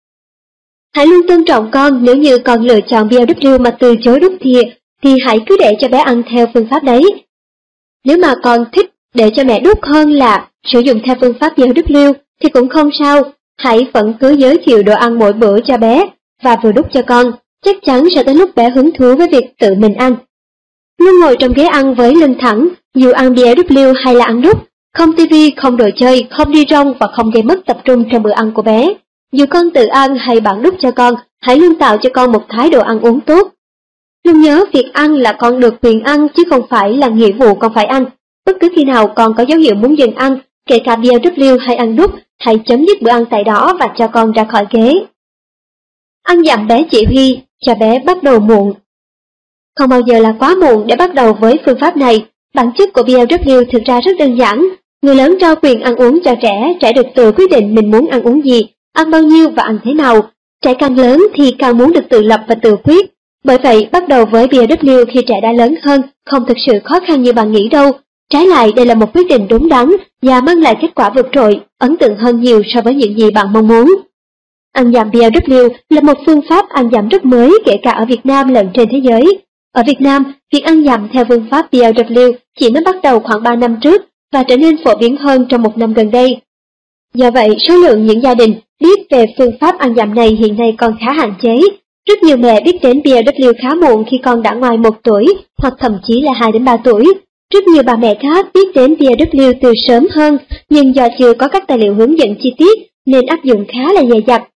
Hãy luôn tôn trọng con. Nếu như con lựa chọn PLW mà từ chối đút thìa, thì hãy cứ để cho bé ăn theo phương pháp đấy. Nếu mà con thích để cho mẹ đút hơn là sử dụng theo phương pháp PLW thì cũng không sao, hãy vẫn cứ giới thiệu đồ ăn mỗi bữa cho bé và vừa đút cho con. Chắc chắn sẽ tới lúc bé hứng thú với việc tự mình ăn. Luôn ngồi trong ghế ăn với lưng thẳng, dù ăn PLW hay là ăn đút. Không tivi, không đồ chơi, không đi rong và không gây mất tập trung trong bữa ăn của bé. Dù con tự ăn hay bạn đút cho con, hãy luôn tạo cho con một thái độ ăn uống tốt. Luôn nhớ việc ăn là con được quyền ăn chứ không phải là nghĩa vụ con phải ăn. Bất cứ khi nào con có dấu hiệu muốn dừng ăn, kể cả PLW hay ăn đút, hãy chấm dứt bữa ăn tại đó và cho con ra khỏi ghế. Ăn dặm bé chỉ huy, cho bé bắt đầu muộn. Không bao giờ là quá muộn để bắt đầu với phương pháp này. Bản chất của PLW thực ra rất đơn giản. Người lớn trao quyền ăn uống cho trẻ, trẻ được tự quyết định mình muốn ăn uống gì, ăn bao nhiêu và ăn thế nào. Trẻ càng lớn thì càng muốn được tự lập và tự quyết. Bởi vậy, bắt đầu với PLW khi trẻ đã lớn hơn không thực sự khó khăn như bạn nghĩ đâu. Trái lại, đây là một quyết định đúng đắn và mang lại kết quả vượt trội, ấn tượng hơn nhiều so với những gì bạn mong muốn. Ăn dặm PLW là một phương pháp ăn dặm rất mới kể cả ở Việt Nam lẫn trên thế giới. Ở Việt Nam, việc ăn dặm theo phương pháp PLW chỉ mới bắt đầu khoảng 3 năm trước và trở nên phổ biến hơn trong 1 năm gần đây. Do vậy, số lượng những gia đình biết về phương pháp ăn dặm này hiện nay còn khá hạn chế. Rất nhiều mẹ biết đến PLW khá muộn khi con đã ngoài 1 tuổi hoặc thậm chí là 2 đến 3 tuổi. Rất nhiều bà mẹ khác biết đến PLW từ sớm hơn, nhưng do chưa có các tài liệu hướng dẫn chi tiết nên áp dụng khá là dè dặt